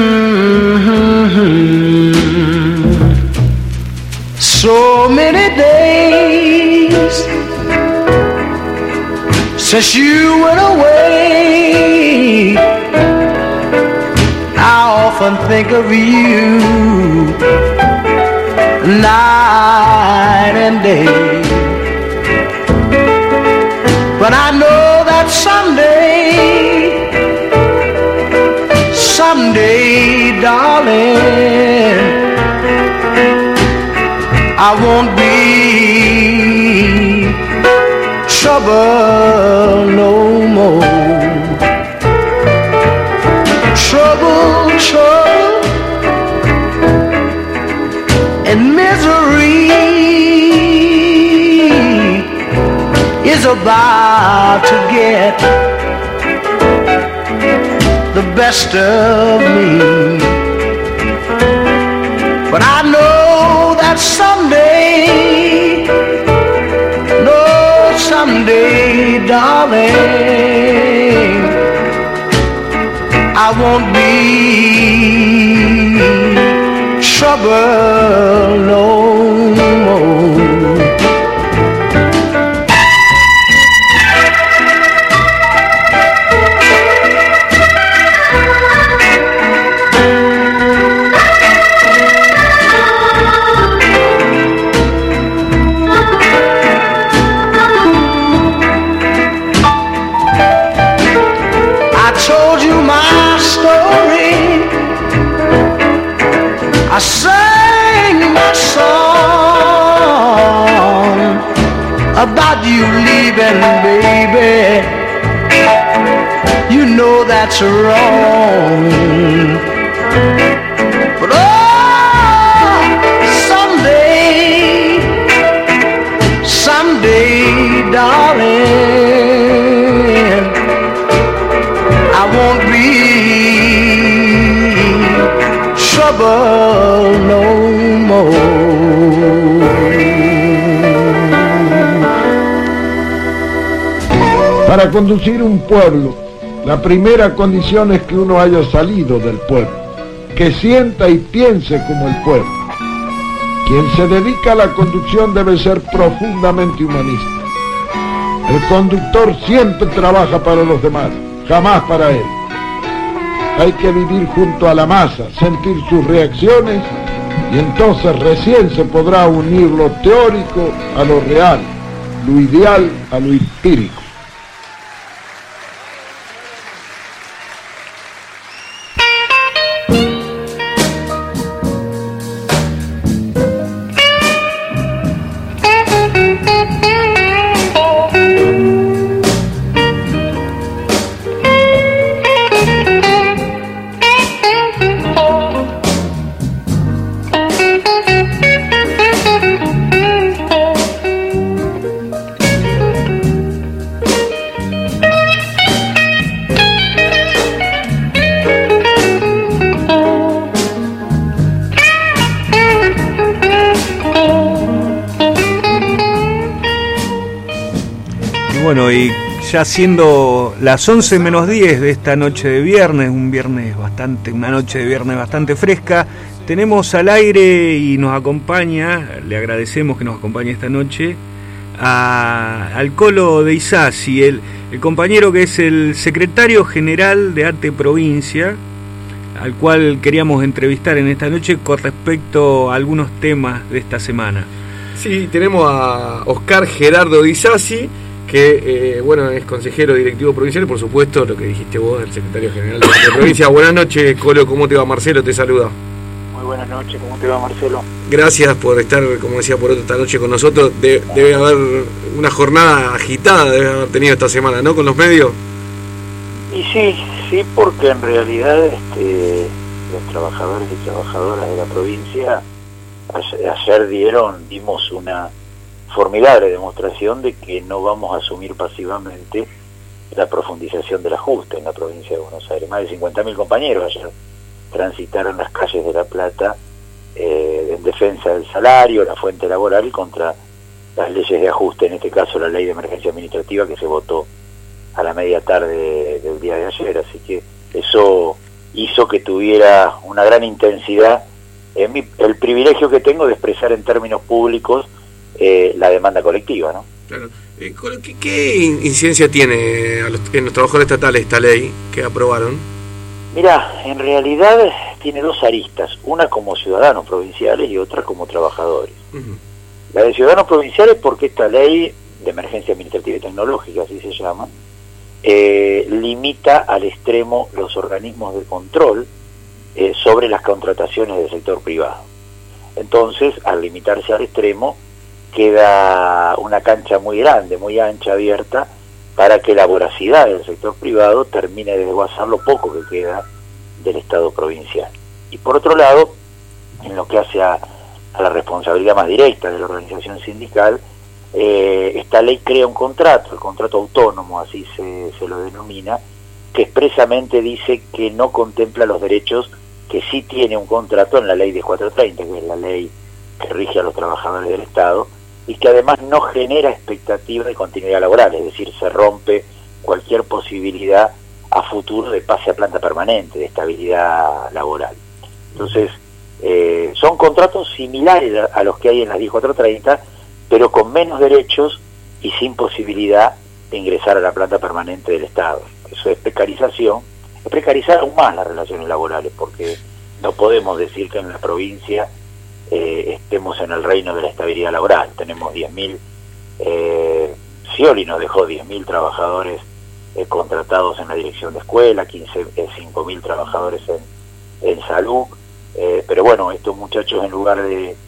So many days Since you went away, I often think of you night and day. But I know that someday, darling, I won't be trouble no more. Trouble and misery is about to get the best of me. But I know that someday, darling, I won't be trouble no more. I sang my song about you leaving, baby. You know that's wrong. But oh, someday, darling, I won't be trouble no more. Para conducir un pueblo, la primera condición es que uno haya salido del pueblo, que sienta y piense como el pueblo. Quien se dedica a la conducción debe ser profundamente humanista. El conductor siempre trabaja para los demás, jamás para él. Hay que vivir junto a la masa, sentir sus reacciones, y entonces recién se podrá unir lo teórico a lo real, lo ideal a lo empírico. Bueno, y ya siendo las 11 menos 10 de esta noche de viernes, una noche de viernes bastante fresca, tenemos al aire y nos acompaña, le agradecemos que nos acompañe esta noche, al Colo de Isasi, el compañero que es el secretario general de ATE Provincia, al cual queríamos entrevistar en esta noche con respecto a algunos temas de esta semana. Sí, tenemos a Oscar Gerardo de Isasi, que es consejero directivo provincial y por supuesto lo que dijiste vos, el secretario general de la provincia. Buenas noches, Colo, ¿cómo te va? Marcelo te saluda. Muy buenas noches, ¿cómo te va, Marcelo? Gracias por estar, como decía, por esta noche con nosotros. Debe haber una jornada agitada, debe haber tenido esta semana, ¿no? Con los medios. Y sí, porque en realidad los trabajadores y trabajadoras de la provincia ayer dimos una formidable demostración de que no vamos a asumir pasivamente la profundización del ajuste en la provincia de Buenos Aires. Más de 50.000 compañeros ayer transitaron las calles de La Plata en defensa del salario, la fuente laboral, contra las leyes de ajuste, en este caso la ley de emergencia administrativa que se votó a la media tarde del día de ayer. Así que eso hizo que tuviera una gran intensidad el privilegio que tengo de expresar en términos públicos la demanda colectiva, ¿no? Claro. ¿Qué incidencia tiene en los trabajadores estatales esta ley que aprobaron? Mira, en realidad tiene dos aristas, una como ciudadanos provinciales y otra como trabajadores. La de ciudadanos provinciales porque esta ley de emergencia administrativa y tecnológica, así se llama, limita al extremo los organismos de control sobre las contrataciones del sector privado. Entonces, al limitarse al extremo, queda una cancha muy grande, muy ancha, abierta, para que la voracidad del sector privado termine de desguazar lo poco que queda del Estado provincial. Y por otro lado, en lo que hace a la responsabilidad más directa de la organización sindical, esta ley crea un contrato, el contrato autónomo, así se lo denomina, que expresamente dice que no contempla los derechos que sí tiene un contrato en la ley 10.430, que es la ley que rige a los trabajadores del Estado, y que además no genera expectativa de continuidad laboral, es decir, se rompe cualquier posibilidad a futuro de pase a planta permanente, de estabilidad laboral. Entonces, son contratos similares a los que hay en la 10.430, pero con menos derechos y sin posibilidad de ingresar a la planta permanente del Estado. Eso es precarización, es precarizar aún más las relaciones laborales, porque no podemos decir que en la provincia estemos en el reino de la estabilidad laboral. Tenemos 10.000, Scioli nos dejó 10.000 trabajadores contratados en la dirección de escuela, 5.000 trabajadores en salud, pero bueno, estos muchachos en lugar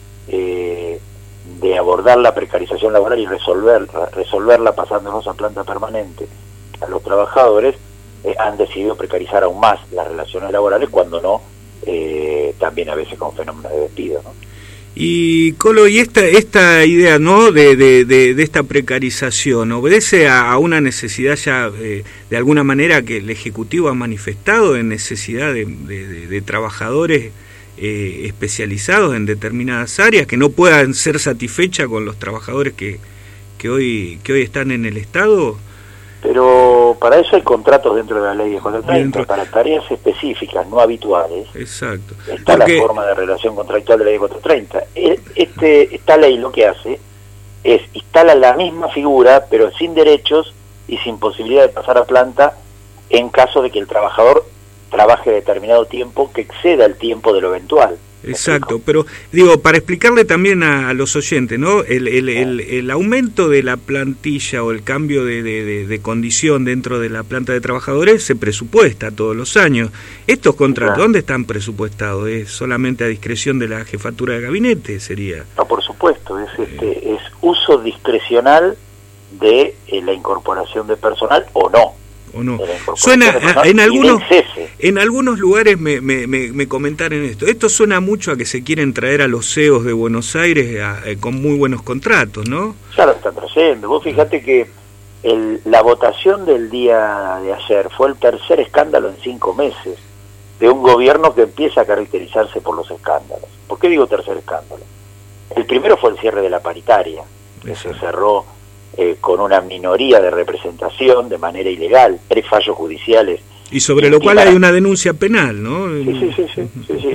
de abordar la precarización laboral y resolverla pasándonos a planta permanente a los trabajadores, han decidido precarizar aún más las relaciones laborales, cuando no, también a veces con fenómenos de despido, ¿no? Y Colo, y esta idea, ¿no?, de esta precarización, ¿obedece a una necesidad ya, de alguna manera, que el Ejecutivo ha manifestado, en necesidad de trabajadores especializados en determinadas áreas, que no puedan ser satisfechas con los trabajadores que hoy están en el Estado? Pero para eso hay contratos dentro de la ley de 10.430, para tareas específicas, no habituales. Exacto. Está la forma de relación contractual de la ley de 10.430. Esta ley lo que hace es instala la misma figura, pero sin derechos y sin posibilidad de pasar a planta en caso de que el trabajador trabaje determinado tiempo que exceda el tiempo de lo eventual. Exacto, pero digo, para explicarle también a los oyentes, ¿no?, el aumento de la plantilla o el cambio de condición dentro de la planta de trabajadores se presupuesta todos los años. ¿Estos contratos dónde están presupuestados? ¿Es solamente a discreción de la jefatura de gabinete? Sería. No, por supuesto, es uso discrecional de la incorporación de personal o no. ¿O no? Suena en algunos lugares me comentaron esto suena mucho a que se quieren traer a los CEOs de Buenos Aires con muy buenos contratos, ¿no? Ya lo están trayendo. Vos fíjate que la votación del día de ayer fue el tercer escándalo en 5 meses de un gobierno que empieza a caracterizarse por los escándalos. ¿Por qué digo tercer escándalo? El primero fue el cierre de la paritaria, que se cerró con una minoría de representación de manera ilegal, 3 fallos judiciales. Y sobre lo cual hay una denuncia penal, ¿no? Sí.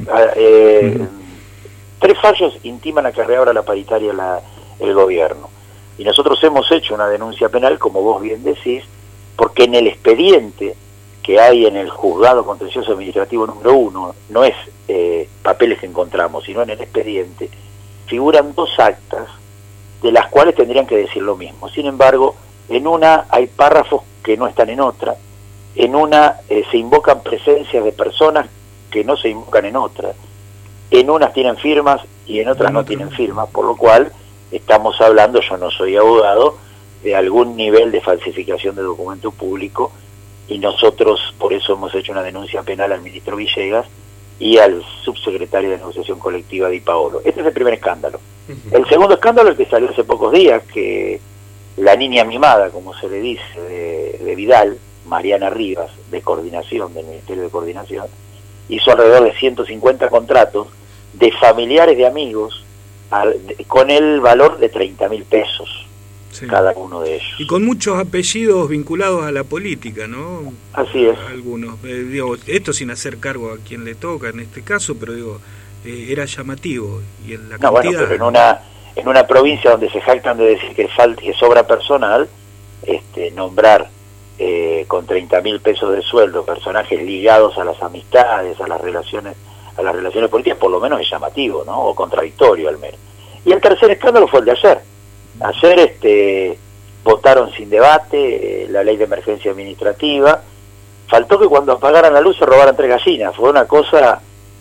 3 fallos intiman a que reabra la paritaria el gobierno. Y nosotros hemos hecho una denuncia penal, como vos bien decís, porque en el expediente que hay en el Juzgado Contencioso Administrativo número 1, no es papeles que encontramos, sino en el expediente, figuran 2 actas de las cuales tendrían que decir lo mismo. Sin embargo, en una hay párrafos que no están en otra, en una se invocan presencias de personas que no se invocan en otra, en unas tienen firmas y en otras no tienen firmas, por lo cual estamos hablando, yo no soy abogado, de algún nivel de falsificación de documento público, y nosotros por eso hemos hecho una denuncia penal al ministro Villegas y al subsecretario de Negociación Colectiva Di Paolo. Este es el primer escándalo. El segundo escándalo es que salió hace pocos días, que la niña mimada, como se le dice, de Vidal, Mariana Rivas, de coordinación, del Ministerio de Coordinación, hizo alrededor de 150 contratos de familiares de amigos con el valor de 30.000 pesos, cada uno de ellos. Y con muchos apellidos vinculados a la política, ¿no? Así es. Algunos, digo, esto sin hacer cargo a quien le toca en este caso, pero digo, era llamativo. Y en la cantidad... Bueno, pero en una provincia donde se jactan de decir que sobra personal, nombrar con 30.000 pesos de sueldo personajes ligados a las amistades, a las relaciones políticas, por lo menos es llamativo, ¿no? O contradictorio al menos. Y el tercer escándalo fue el de ayer. Ayer votaron sin debate la ley de emergencia administrativa. Faltó que cuando apagaran la luz se robaran 3 gallinas. Fue una cosa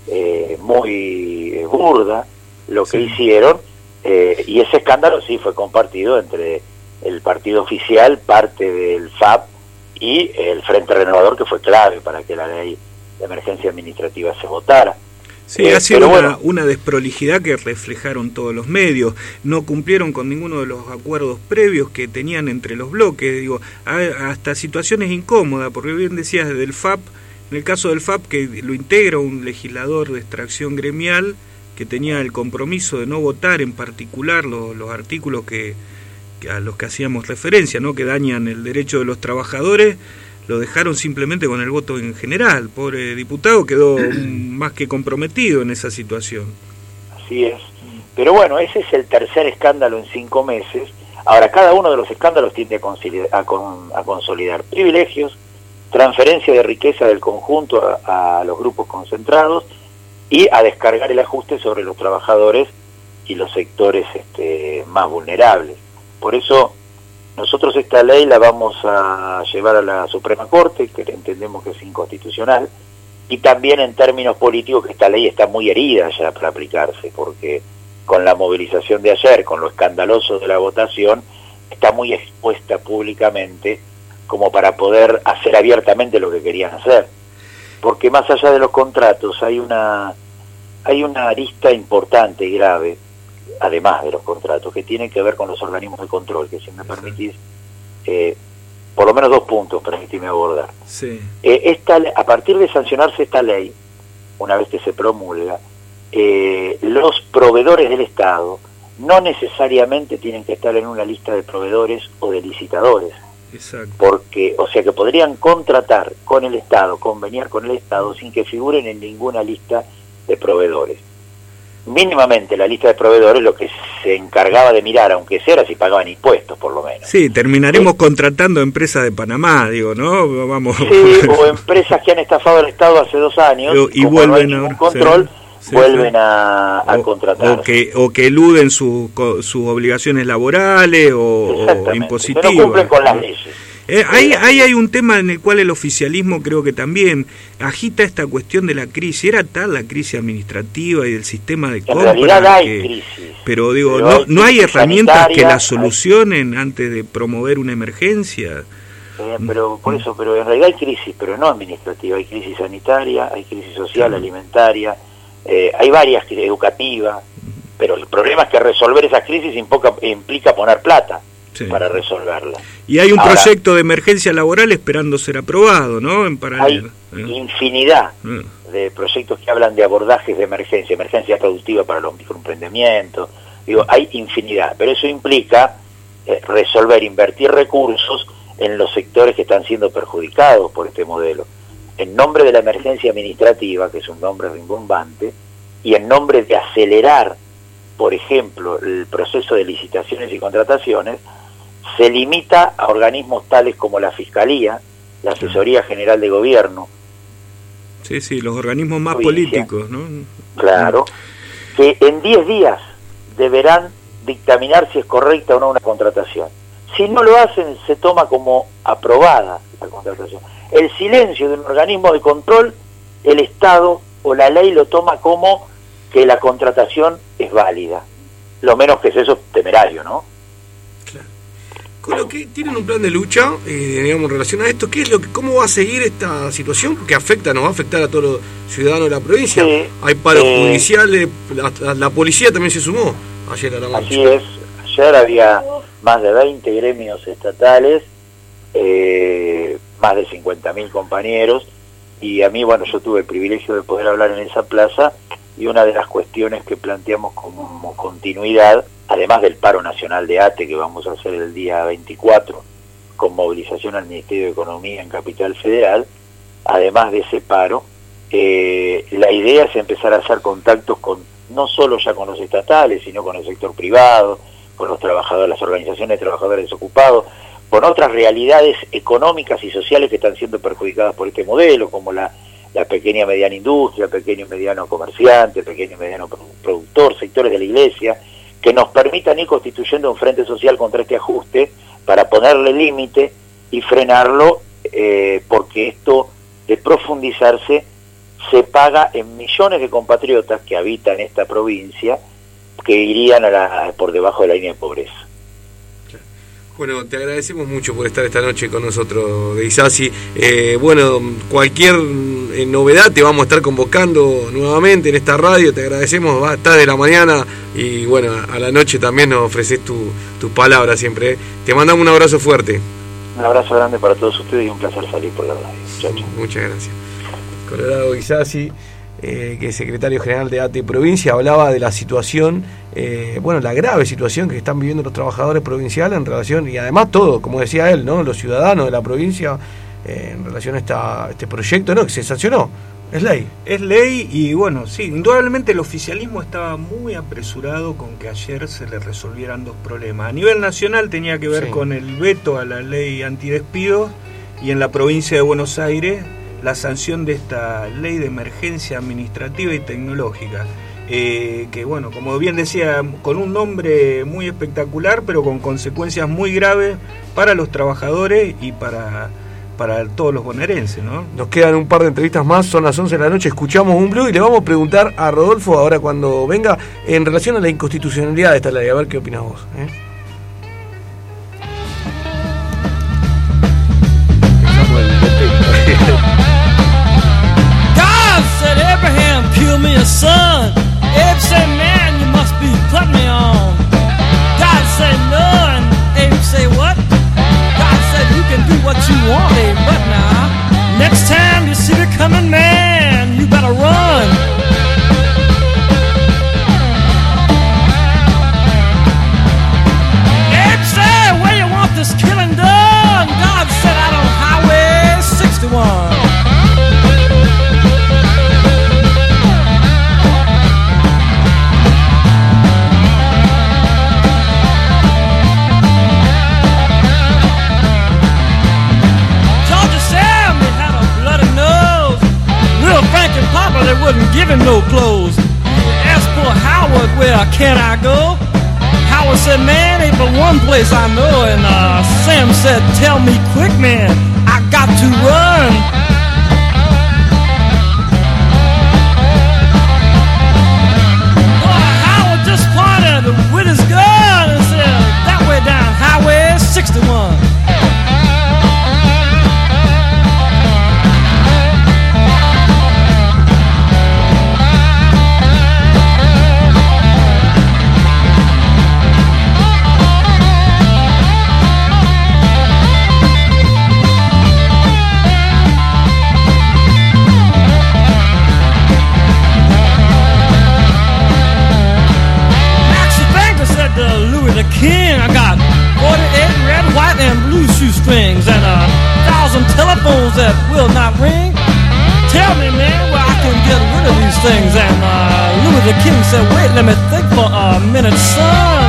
muy burda lo que hicieron, y ese escándalo sí fue compartido entre el partido oficial, parte del FAP y el Frente Renovador, que fue clave para que la ley de emergencia administrativa se votara. Sí, ha sido una desprolijidad que reflejaron todos los medios. No cumplieron con ninguno de los acuerdos previos que tenían entre los bloques. Digo, hasta situaciones incómodas, porque bien decías del FAP, en el caso del FAP, que lo integra un legislador de extracción gremial que tenía el compromiso de no votar en particular los artículos que a los que hacíamos referencia, ¿no? Que dañan el derecho de los trabajadores. Lo dejaron simplemente con el voto en general. Pobre diputado quedó más que comprometido en esa situación. Así es. Pero bueno, ese es el tercer escándalo en 5 meses. Ahora, cada uno de los escándalos tiende a consolidar privilegios, transferencia de riqueza del conjunto a los grupos concentrados y a descargar el ajuste sobre los trabajadores y los sectores más vulnerables. Por eso nosotros esta ley la vamos a llevar a la Suprema Corte, que entendemos que es inconstitucional, y también en términos políticos que esta ley está muy herida ya para aplicarse, porque con la movilización de ayer, con lo escandaloso de la votación, está muy expuesta públicamente como para poder hacer abiertamente lo que querían hacer. Porque más allá de los contratos hay una arista importante y grave, además de los contratos, que tiene que ver con los organismos de control, que si me permitís, por lo menos 2 puntos, permitime abordar. Sí. A partir de sancionarse esta ley, una vez que se promulga, los proveedores del Estado no necesariamente tienen que estar en una lista de proveedores o de licitadores. Exacto. Porque, o sea que podrían contratar con el Estado, conveniar con el Estado sin que figuren en ninguna lista de proveedores. Mínimamente la lista de proveedores lo que se encargaba de mirar, aunque sea si pagaban impuestos por lo menos. Sí, terminaremos contratando empresas de Panamá, digo, ¿no? Vamos. Sí, o empresas que han estafado al Estado hace 2 años y vuelven no hay ningún control, vuelven a contratar. O que eluden sus obligaciones laborales o impositivas. Que no cumplen con las leyes. Ahí hay un tema en el cual el oficialismo creo que también agita esta cuestión de la crisis. Era tal la crisis administrativa y del sistema de compra. En realidad hay crisis. Pero digo, no hay herramientas que la solucionen antes de promover una emergencia. Pero por eso, pero en realidad hay crisis, pero no administrativa. Hay crisis sanitaria, hay crisis social, alimentaria, hay varias, educativas. Pero el problema es que resolver esas crisis implica poner plata. Sí. Para resolverla. Y hay un proyecto de emergencia laboral esperando ser aprobado, ¿no? En paralelo. Hay infinidad de proyectos que hablan de abordajes de emergencia productiva para los microemprendimientos. Digo, hay infinidad, pero eso implica invertir recursos en los sectores que están siendo perjudicados por este modelo. En nombre de la emergencia administrativa, que es un nombre rimbombante, y en nombre de acelerar, por ejemplo, el proceso de licitaciones y contrataciones, se limita a organismos tales como la Fiscalía, la Asesoría General de Gobierno. Sí, los organismos más políticos, ¿no? Claro, que en 10 días deberán dictaminar si es correcta o no una contratación. Si no lo hacen, se toma como aprobada la contratación. El silencio de un organismo de control, el Estado o la ley lo toma como que la contratación es válida. Lo menos que es eso temerario, ¿no? Claro. Con lo que tienen un plan de lucha, digamos, en relación a esto, ¿cómo va a seguir esta situación? Porque nos va a afectar a todos los ciudadanos de la provincia. Sí, hay paros judiciales, la policía también se sumó ayer a la marcha. Así es, ayer había más de 20 gremios estatales, más de 50.000 compañeros, y a mí, bueno, yo tuve el privilegio de poder hablar en esa plaza, y una de las cuestiones que planteamos como continuidad, además del paro nacional de ATE que vamos a hacer el día 24, con movilización al Ministerio de Economía en Capital Federal, además de ese paro, la idea es empezar a hacer contactos con no solo ya con los estatales, sino con el sector privado, con los trabajadores, las organizaciones de trabajadores desocupados, con otras realidades económicas y sociales que están siendo perjudicadas por este modelo, como la pequeña y mediana industria, pequeño y mediano comerciante, pequeño y mediano productor, sectores de la iglesia, que nos permitan ir constituyendo un frente social contra este ajuste para ponerle límite y frenarlo, porque esto de profundizarse se paga en millones de compatriotas que habitan esta provincia que irían por debajo de la línea de pobreza. Bueno, te agradecemos mucho por estar esta noche con nosotros, de Isasi. Bueno, cualquier novedad te vamos a estar convocando nuevamente en esta radio. Te agradecemos, estás de la mañana y bueno, a la noche también nos ofreces tu palabra siempre. Te mandamos un abrazo fuerte. Un abrazo grande para todos ustedes y un placer salir por la radio. Chao, chao. Muchas gracias. Colorado Isasi, que es secretario general de ATE Provincia, hablaba de la situación, la grave situación que están viviendo los trabajadores provinciales en relación, y además todo, como decía él, ¿no? Los ciudadanos de la provincia en relación a este proyecto, ¿no? Que se sancionó. Es ley. Es ley y bueno, sí, indudablemente el oficialismo estaba muy apresurado con que ayer se le resolvieran dos problemas. A nivel nacional tenía que ver con el veto a la ley antidespidos y en la provincia de Buenos Aires la sanción de esta ley de emergencia administrativa y tecnológica, que bueno, como bien decía, con un nombre muy espectacular, pero con consecuencias muy graves para los trabajadores y para todos los bonaerenses, ¿no? Nos quedan un par de entrevistas más, son las 11 de la noche, escuchamos un blue y le vamos a preguntar a Rodolfo ahora cuando venga en relación a la inconstitucionalidad de esta ley, a ver qué opinas vos, God said, Abraham, kill me a son. Abe said, man, you must be putting me on. God said, no, and Abe said, what? God said, you can do what you want, Abe, but now, next time you see the coming man, you better run. Abe said, where you want this killing done? God said, out on Highway 61. They wouldn't give him no clothes. Asked poor Howard, where can I go? Howard said, man, ain't but one place I know. And Sam said, tell me quick, man, I got to run. Boy, Howard just pointed with his gun and said, that way down Highway 61. King, I got 48 red, white, and blue shoestrings and 1,000 telephones that will not ring. Tell me, man, where I can get rid of these things. And Louis the King said, wait, let me think for a minute, son.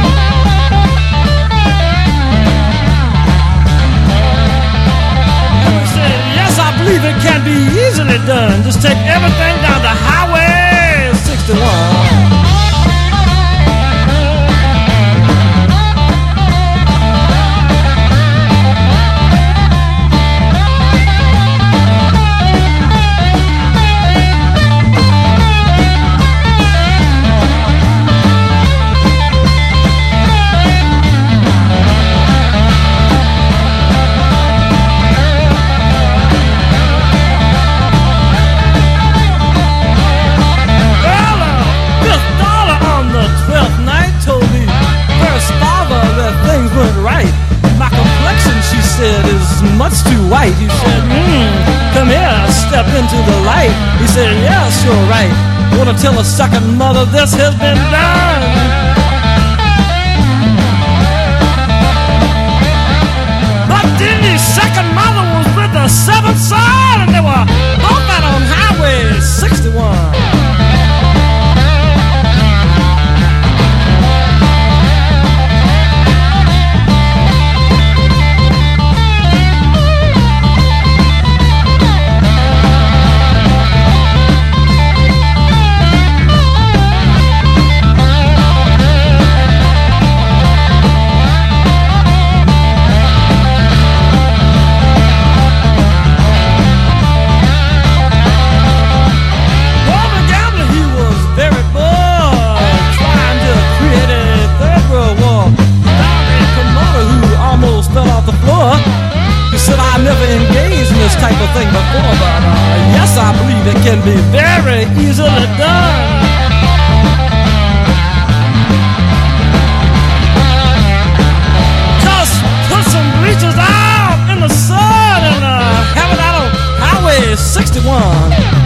And he said, yes, I believe it can be easily done. Just take everything down to Highway 61. Much too white. You said, come here, step into the light. He said, yes, you're right. Wanna tell a second mother this has been done? But the second mother was with the seventh son, and they were both out on Highway 61. It can be very easily done. Just put some bleachers out in the sun and have it out on Highway 61.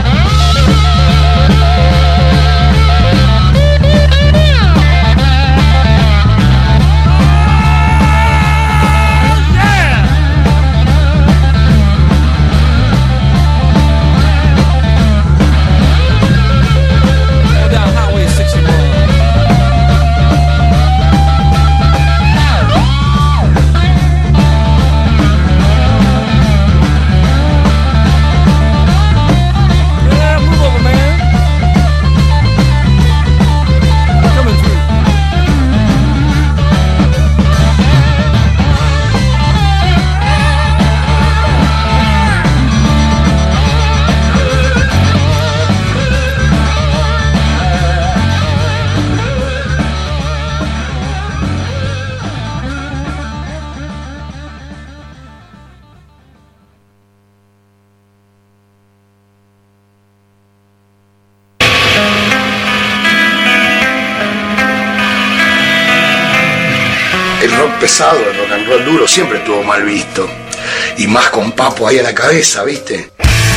Pesado, el rock and roll duro siempre estuvo mal visto, y más con Papo ahí a la cabeza, ¿viste?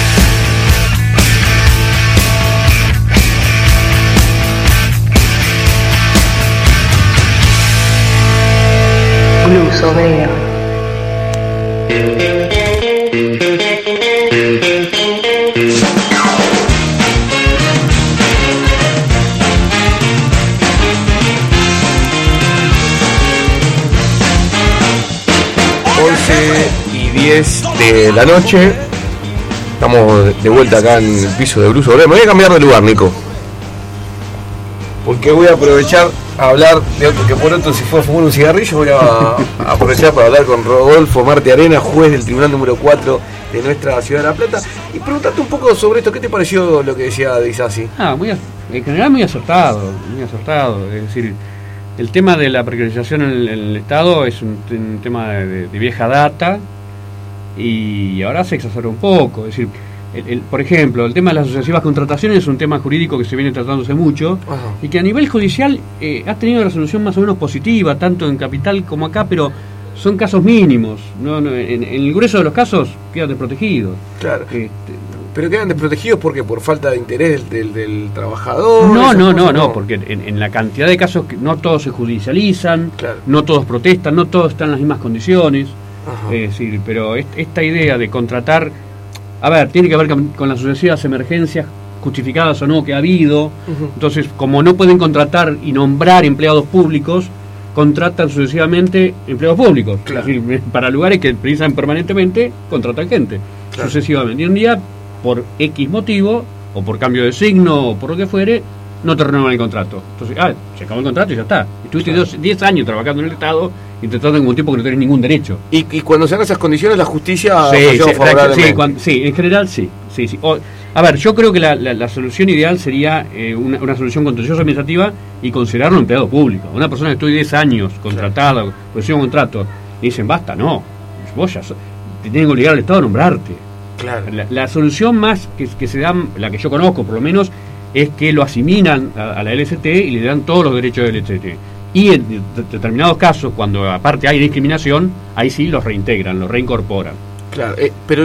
Blues Obrero. 11:10 de la noche. Estamos de vuelta acá en el piso de Blues Obrero. Me voy a cambiar de lugar, Nico, porque voy a aprovechar a hablar de otro, que por otro, si fue a fumar un cigarrillo, voy a aprovechar para hablar con Rodolfo Marte Arena, juez del Tribunal número 4 de nuestra Ciudad de La Plata, y preguntarte un poco sobre esto. ¿Qué te pareció lo que decía Disasi? En general muy acertado. Es decir, el tema de la precarización en el Estado es un tema de vieja data, y ahora se exacerba un poco. Es decir, por ejemplo, el tema de las sucesivas contrataciones es un tema jurídico que se viene tratándose mucho. Ajá. Y que a nivel judicial ha tenido resolución más o menos positiva, tanto en Capital como acá, pero son casos mínimos. En el grueso de los casos quedan desprotegidos. Claro. ¿Pero quedan desprotegidos porque por falta de interés del trabajador? No, porque en la cantidad de casos que no todos se judicializan, claro, no todos protestan, no todos están en las mismas condiciones. Es decir, pero esta idea de contratar, tiene que ver con las sucesivas emergencias, justificadas o no, que ha habido. Entonces, como no pueden contratar y nombrar empleados públicos, contratan sucesivamente empleados públicos. Claro. Es decir, para lugares que precisan permanentemente, contratan gente. Claro. Sucesivamente. Y un día, por X motivo, o por cambio de signo, o por lo que fuere, no te renuevan el contrato. Entonces, se acabó el contrato y ya está. Estuviste 10 años trabajando en el Estado y te tratan como un tipo que no tenés ningún derecho. Y cuando se dan esas condiciones, la justicia favorablemente. Sí, en general sí. Yo creo que la solución ideal sería una solución contenciosa administrativa y considerarlo empleado público. Una persona que estuvo 10 años contratada, por un contrato, y dicen, basta, no, vos ya te tienen que obligar al Estado a nombrarte. Claro. La solución más que se da, la que yo conozco por lo menos, es que lo asimilan a la LST y le dan todos los derechos de LST. Y en determinados casos, cuando aparte hay discriminación, ahí sí los reintegran, los reincorporan. Claro, pero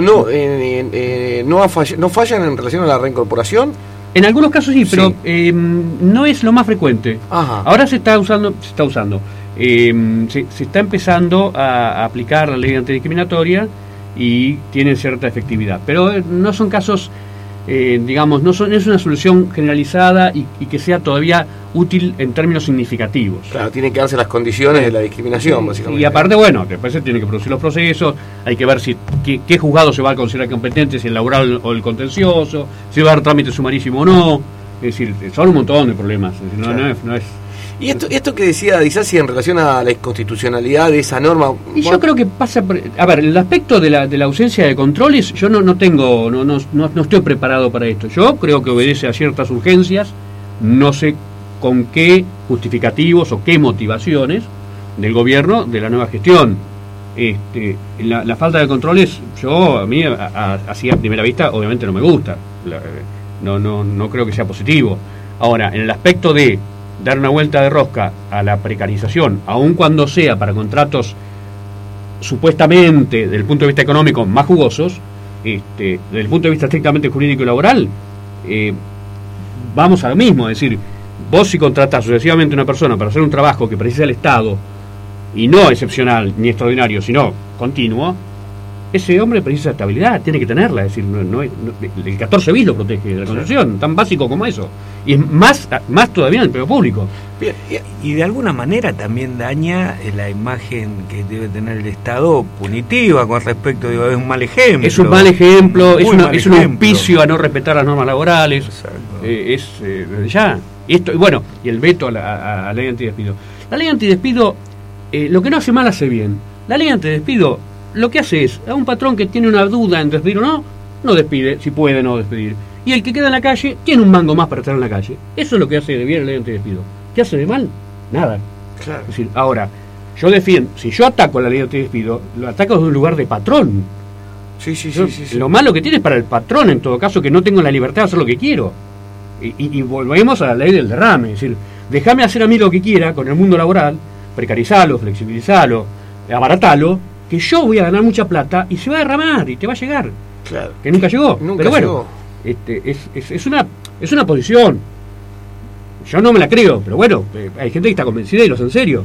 no fallan en relación a la reincorporación. En algunos casos sí, pero no es lo más frecuente. Ajá. Ahora se está usando. Se está empezando a aplicar la ley antidiscriminatoria y tiene cierta efectividad, pero no son casos, no es una solución generalizada y que sea todavía útil en términos significativos. Claro, tienen que darse las condiciones de la discriminación, básicamente. Y aparte, después se tienen que producir los procesos, hay que ver qué juzgado se va a considerar competente, si el laboral o el contencioso, si va a dar trámite sumarísimo o no. Es decir, son un montón de problemas. Es decir, claro. no es. Y esto que decía Disasi en relación a la inconstitucionalidad de esa norma. Y yo creo que pasa por, el aspecto de la ausencia de controles, yo no estoy preparado para esto. Yo creo que obedece a ciertas urgencias, no sé con qué justificativos o qué motivaciones del gobierno de la nueva gestión. La falta de controles, a mí así a primera vista obviamente no me gusta. No creo que sea positivo. Ahora, en el aspecto de dar una vuelta de rosca a la precarización, aun cuando sea para contratos supuestamente, desde el punto de vista económico, más jugosos, desde el punto de vista estrictamente jurídico y laboral, vamos a lo mismo. Es decir, vos si contratás sucesivamente a una persona para hacer un trabajo que precisa el Estado, y no excepcional ni extraordinario, sino continuo, ese hombre precisa estabilidad, tiene que tenerla. Es decir, el 14 bis lo protege de la Constitución, tan básico como eso. Y es más todavía en el empleo público. Bien, y de alguna manera también daña la imagen que debe tener el Estado punitiva con respecto, digo, es un mal ejemplo. Es un mal ejemplo, es un auspicio a no respetar las normas laborales. Y el veto a la ley antidespido. La ley antidespido, lo que no hace mal hace bien. La ley antidespido lo que hace es, a un patrón que tiene una duda en despedir o no despide, si puede no despedir. Y el que queda en la calle tiene un mango más para estar en la calle. Eso es lo que hace de bien la ley antidespido. ¿Qué hace de mal? Nada. Claro. Es decir, ahora, yo defiendo, si yo ataco la ley antidespido, lo ataco desde un lugar de patrón. Sí. Lo malo que tiene es para el patrón, en todo caso, que no tengo la libertad de hacer lo que quiero. Y volvemos a la ley del derrame. Es decir, déjame hacer a mí lo que quiera con el mundo laboral, precarizalo, flexibilizalo, abaratalo, que yo voy a ganar mucha plata y se va a derramar y te va a llegar. Claro. Que nunca llegó. Pero bueno, es una posición. Yo no me la creo, pero bueno, hay gente que está convencida y lo hace en serio.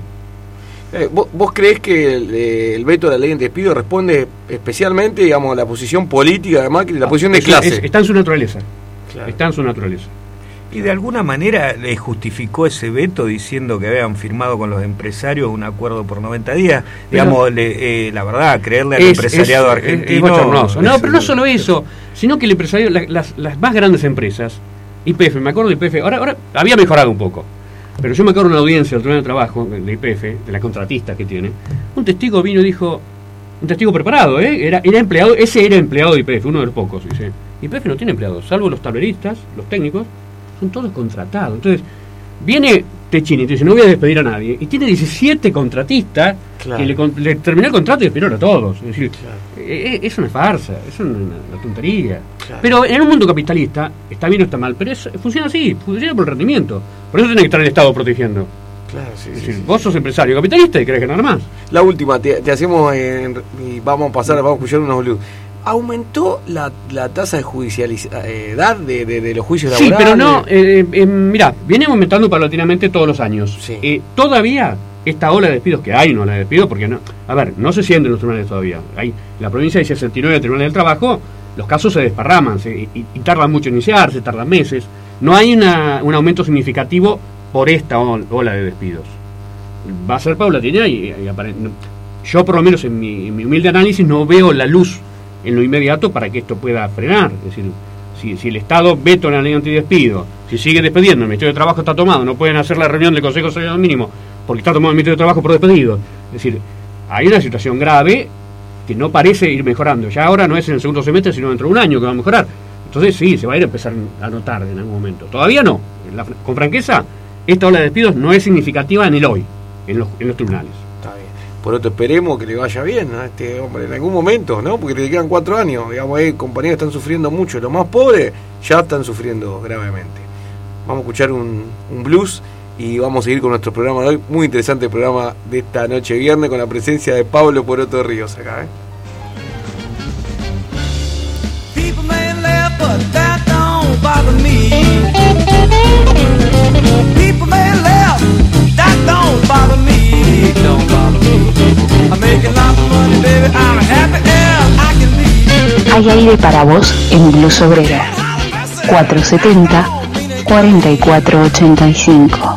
¿Vos creés que el veto de la ley antidespido responde especialmente, digamos, a la posición política de Macri, la posición de clase? Está en su naturaleza. Claro. Está en su naturaleza. Y de alguna manera le justificó ese veto diciendo que habían firmado con los empresarios un acuerdo por 90 días. Digamos, la verdad, creerle al empresariado argentino... Es bochornoso. No, pero no solo eso, sino que el empresario, las más grandes empresas, YPF, me acuerdo de YPF, ahora había mejorado un poco, pero yo me acuerdo en una audiencia del Tribunal de Trabajo, de YPF, de la contratista que tiene, un testigo vino y dijo, un testigo preparado, era empleado, ese era empleado de YPF, uno de los pocos, dice. YPF no tiene empleados, salvo los tableristas, los técnicos, son todos contratados. Entonces, viene Techini y te dice, no voy a despedir a nadie, y tiene 17 contratistas, claro, que le terminó el contrato y despidieron a todos. Es decir, claro, es una farsa, es una tontería. Claro. Pero en un mundo capitalista, está bien o está mal, pero funciona así, funciona por el rendimiento. Por eso tiene que estar el Estado protegiendo. Claro, sí, es decir, vos sos empresario capitalista y querés ganar más. La última, te hacemos, y vamos a escuchar unos blues. ¿Aumentó la tasa de judicialidad de los juicios laborales? Sí, pero no, mirá, viene aumentando paulatinamente todos los años. Sí. Todavía, esta ola de despidos que hay, no la de despidos, porque no se sienten los tribunales todavía. Hay la provincia de 69 del Tribunal del Trabajo, los casos se desparraman y tardan mucho en iniciarse, tardan meses. No hay un aumento significativo por esta ola de despidos. Va a ser paulatina y yo por lo menos en mi humilde análisis no veo la luz en lo inmediato para que esto pueda frenar. Es decir, si el Estado veto en la ley antidespido, si sigue despediendo, el Ministerio de Trabajo está tomado, no pueden hacer la reunión del Consejo Salarial Mínimo porque está tomado el Ministerio de Trabajo por despedido. Es decir, hay una situación grave que no parece ir mejorando. Ya ahora no es en el segundo semestre, sino dentro de un año que va a mejorar. Entonces sí, se va a ir a empezar a notar en algún momento. Todavía no. Con franqueza, esta ola de despidos no es significativa en el hoy, en los tribunales. Por otro, esperemos que le vaya bien a este hombre en algún momento, ¿no? Porque le quedan 4 años. Digamos, hay compañeros que están sufriendo mucho. Los más pobres ya están sufriendo gravemente. Vamos a escuchar un blues y vamos a seguir con nuestro programa de hoy. Muy interesante el programa de esta noche viernes con la presencia de Pablo Poroto Ríos acá, People may laugh, but that don't bother me. People may laugh, that don't bother me. Don't bother me. I'm making lots of money, baby. I'm happy as I can be. Hay aire para vos en Blues Obrera. 470 4485.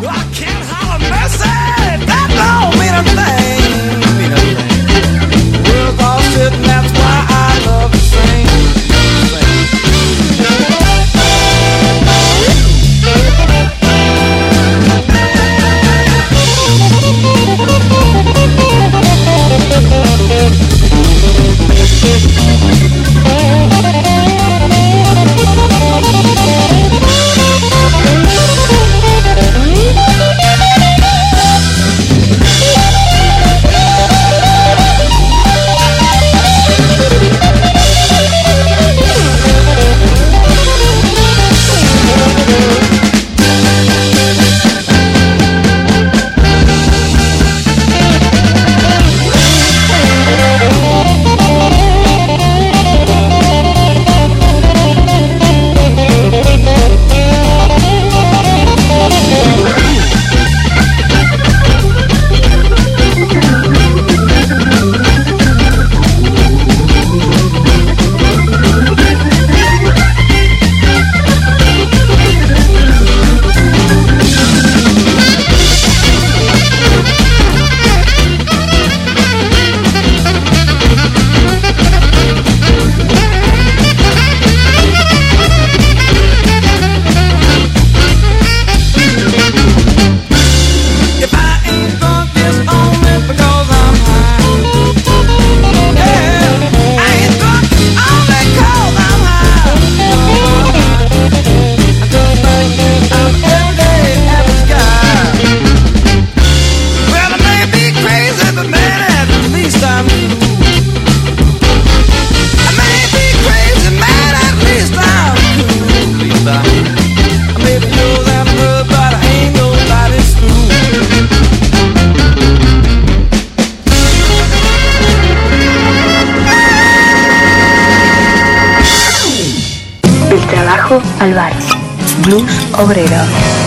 Al bar. Blues obrero.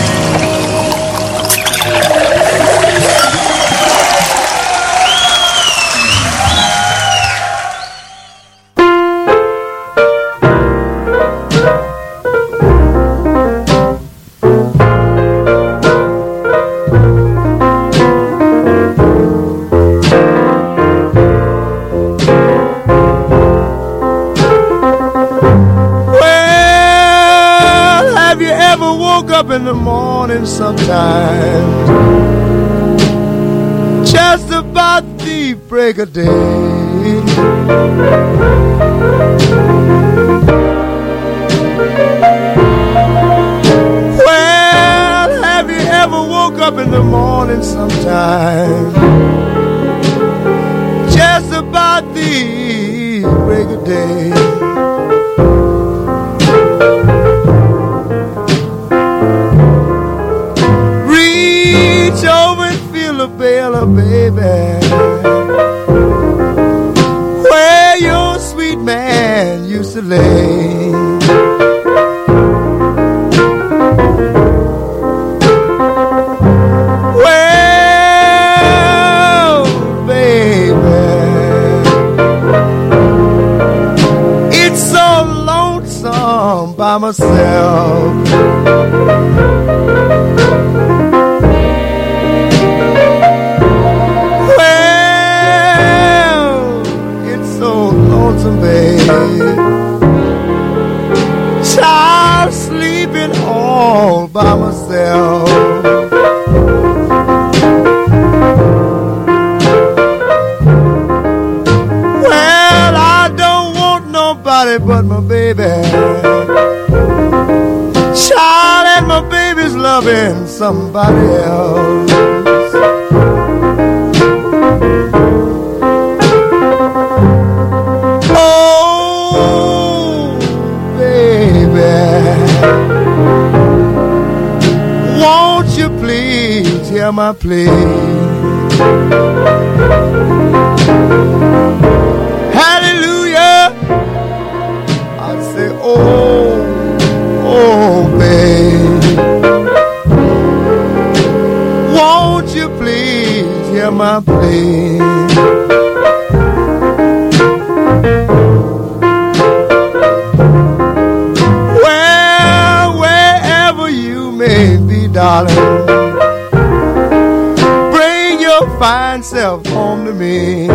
In the morning sometimes, just about the break of day, well, have you ever woke up in the morning sometime, just about the break of day? Bella, baby, where your sweet man used to lay. Well, baby, it's so lonesome by myself. Child sleeping all by myself. Well, I don't want nobody but my baby. Child, and my baby's loving somebody else. Hear my plea. Hallelujah. I say, oh, babe, won't you please hear my plea? Well, wherever you may be, darling, fine self home to me.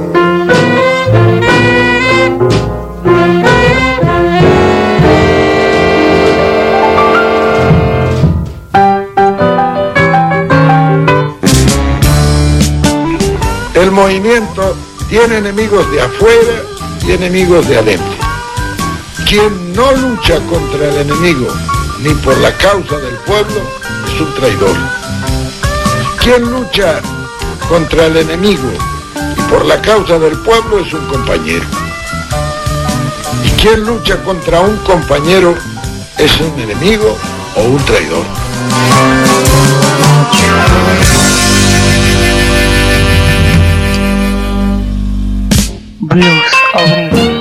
El movimiento tiene enemigos de afuera y enemigos de adentro. Quien no lucha contra el enemigo ni por la causa del pueblo es un traidor. Quien lucha contra el enemigo y por la causa del pueblo es un compañero. Y quien lucha contra un compañero es un enemigo o un traidor. Blues obrero.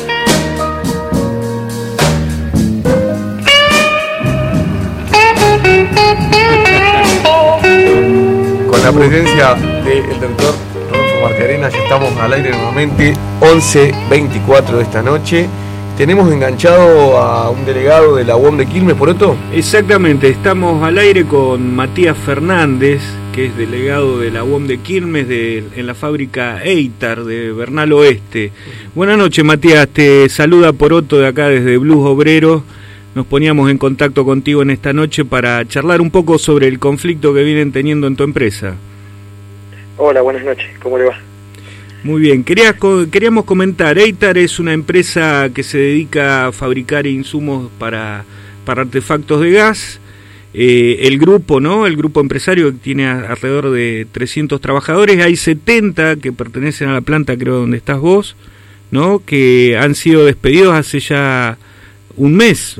Con la presencia del doctor Rodolfo Marcarena, ya estamos al aire nuevamente, 11:24 de esta noche. Tenemos enganchado a un delegado de la UOM de Quilmes, ¿Poroto? Exactamente, estamos al aire con Matías Fernández, que es delegado de la UOM de Quilmes en la fábrica Eitar de Bernal Oeste. Buenas noches, Matías, te saluda Poroto de acá desde Blues Obrero. Nos poníamos en contacto contigo en esta noche para charlar un poco sobre el conflicto que vienen teniendo en tu empresa. Hola, buenas noches, ¿cómo le va? Muy bien, queríamos comentar, Eitar es una empresa que se dedica a fabricar insumos para artefactos de gas. El grupo, ¿no? El grupo empresario tiene alrededor de 300 trabajadores, hay 70 que pertenecen a la planta, creo, donde estás vos, ¿no? Que han sido despedidos hace ya un mes.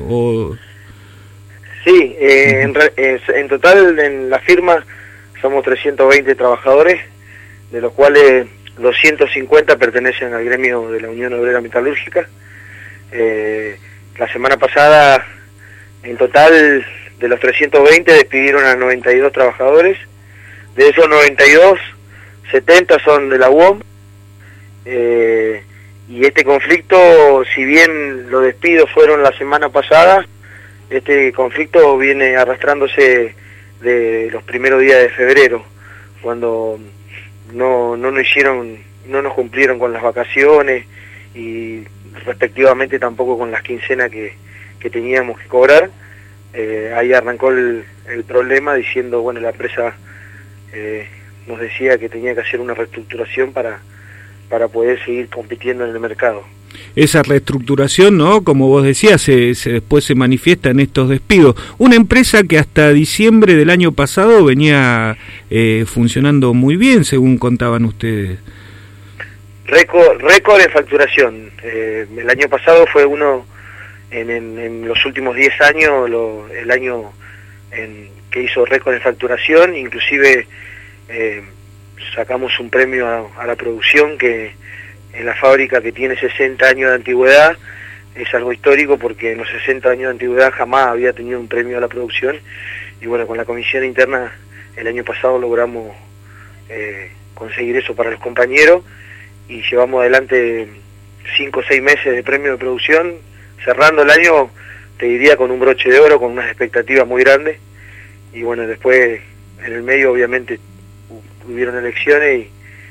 Sí, en total en la firma somos 320 trabajadores, de los cuales 250 pertenecen al gremio de la Unión Obrera Metalúrgica. La semana pasada, en total de los 320 despidieron a 92 trabajadores. De esos 92, 70 son de la UOM. Y este conflicto, si bien los despidos fueron la semana pasada, este conflicto viene arrastrándose de los primeros días de febrero, cuando no nos cumplieron con las vacaciones y respectivamente tampoco con las quincenas que teníamos que cobrar. Ahí arrancó el problema diciendo, bueno, la empresa nos decía que tenía que hacer una reestructuración para poder seguir compitiendo en el mercado. Esa reestructuración, ¿no? Como vos decías, después se manifiesta en estos despidos. Una empresa que hasta diciembre del año pasado venía funcionando muy bien, según contaban ustedes. Récord en facturación. El año pasado fue uno, en los últimos 10 años, el año que hizo récord en facturación. Inclusive sacamos un premio a la producción, que en la fábrica que tiene 60 años de antigüedad es algo histórico, porque en los 60 años de antigüedad jamás había tenido un premio a la producción. Y bueno, con la comisión interna el año pasado logramos conseguir eso para los compañeros, y llevamos adelante 5 o 6 meses de premio de producción, cerrando el año, te diría, con un broche de oro, con unas expectativas muy grandes. Y bueno, después en el medio obviamente hubieron elecciones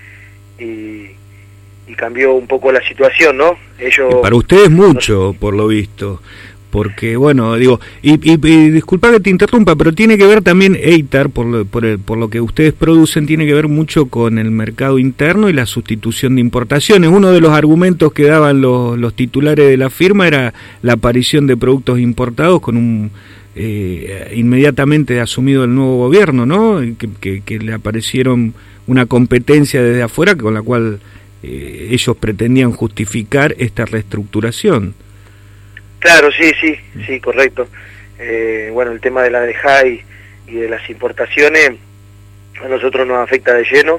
y cambió un poco la situación, ¿no? Para ustedes mucho, por lo visto, porque bueno, digo, y disculpa que te interrumpa, pero tiene que ver también Eitar, por lo que ustedes producen, tiene que ver mucho con el mercado interno y la sustitución de importaciones. Uno de los argumentos que daban los titulares de la firma era la aparición de productos importados con un inmediatamente asumido el nuevo gobierno, ¿no? Que le aparecieron una competencia desde afuera con la cual ellos pretendían justificar esta reestructuración. Claro, sí, correcto. Bueno, el tema de la DEJA y de las importaciones a nosotros nos afecta de lleno.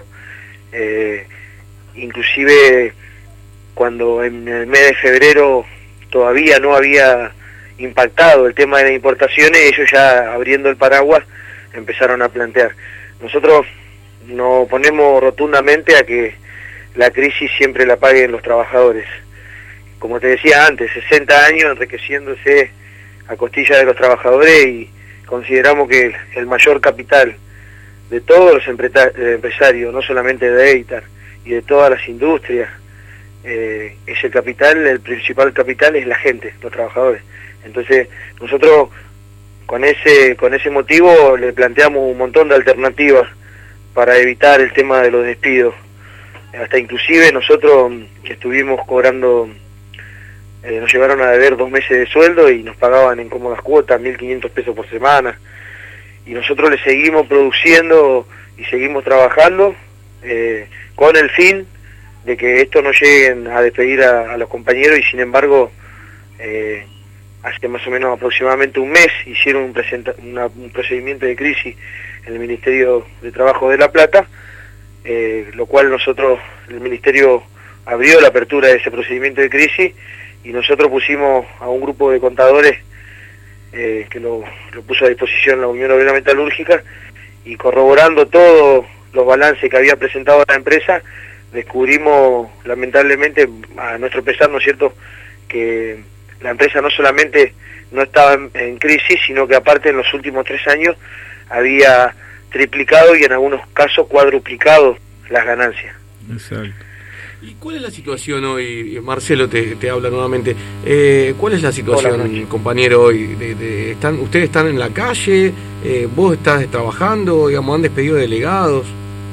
Inclusive cuando en el mes de febrero todavía no había impactado el tema de las importaciones, ellos ya abriendo el paraguas empezaron a plantear. Nosotros nos oponemos rotundamente a que la crisis siempre la paguen los trabajadores. Como te decía antes, 60 años enriqueciéndose a costilla de los trabajadores, y consideramos que el mayor capital de todos los empresarios, no solamente de Eitar y de todas las industrias, es el capital, el principal capital es la gente, los trabajadores. Entonces nosotros con ese motivo le planteamos un montón de alternativas para evitar el tema de los despidos. Hasta inclusive nosotros que estuvimos cobrando, nos llevaron a deber 2 meses de sueldo y nos pagaban en cómodas cuotas 1.500 pesos por semana, y nosotros le seguimos produciendo y seguimos trabajando con el fin de que esto no lleguen a despedir a los compañeros, y sin embargo hace más o menos aproximadamente un mes hicieron un procedimiento de crisis en el Ministerio de Trabajo de La Plata, lo cual el Ministerio abrió la apertura de ese procedimiento de crisis y nosotros pusimos a un grupo de contadores que lo puso a disposición la Unión Obrera Metalúrgica, y corroborando todos los balances que había presentado la empresa, descubrimos lamentablemente, a nuestro pesar, ¿no es cierto?, que la empresa no solamente no estaba en crisis, sino que aparte en los últimos 3 años había triplicado y en algunos casos cuadruplicado las ganancias. Exacto. ¿Y cuál es la situación hoy? Marcelo te habla nuevamente. ¿Cuál es la situación, compañero, hoy? ¿Ustedes están en la calle? ¿Vos estás trabajando? Digamos, ¿han despedido delegados?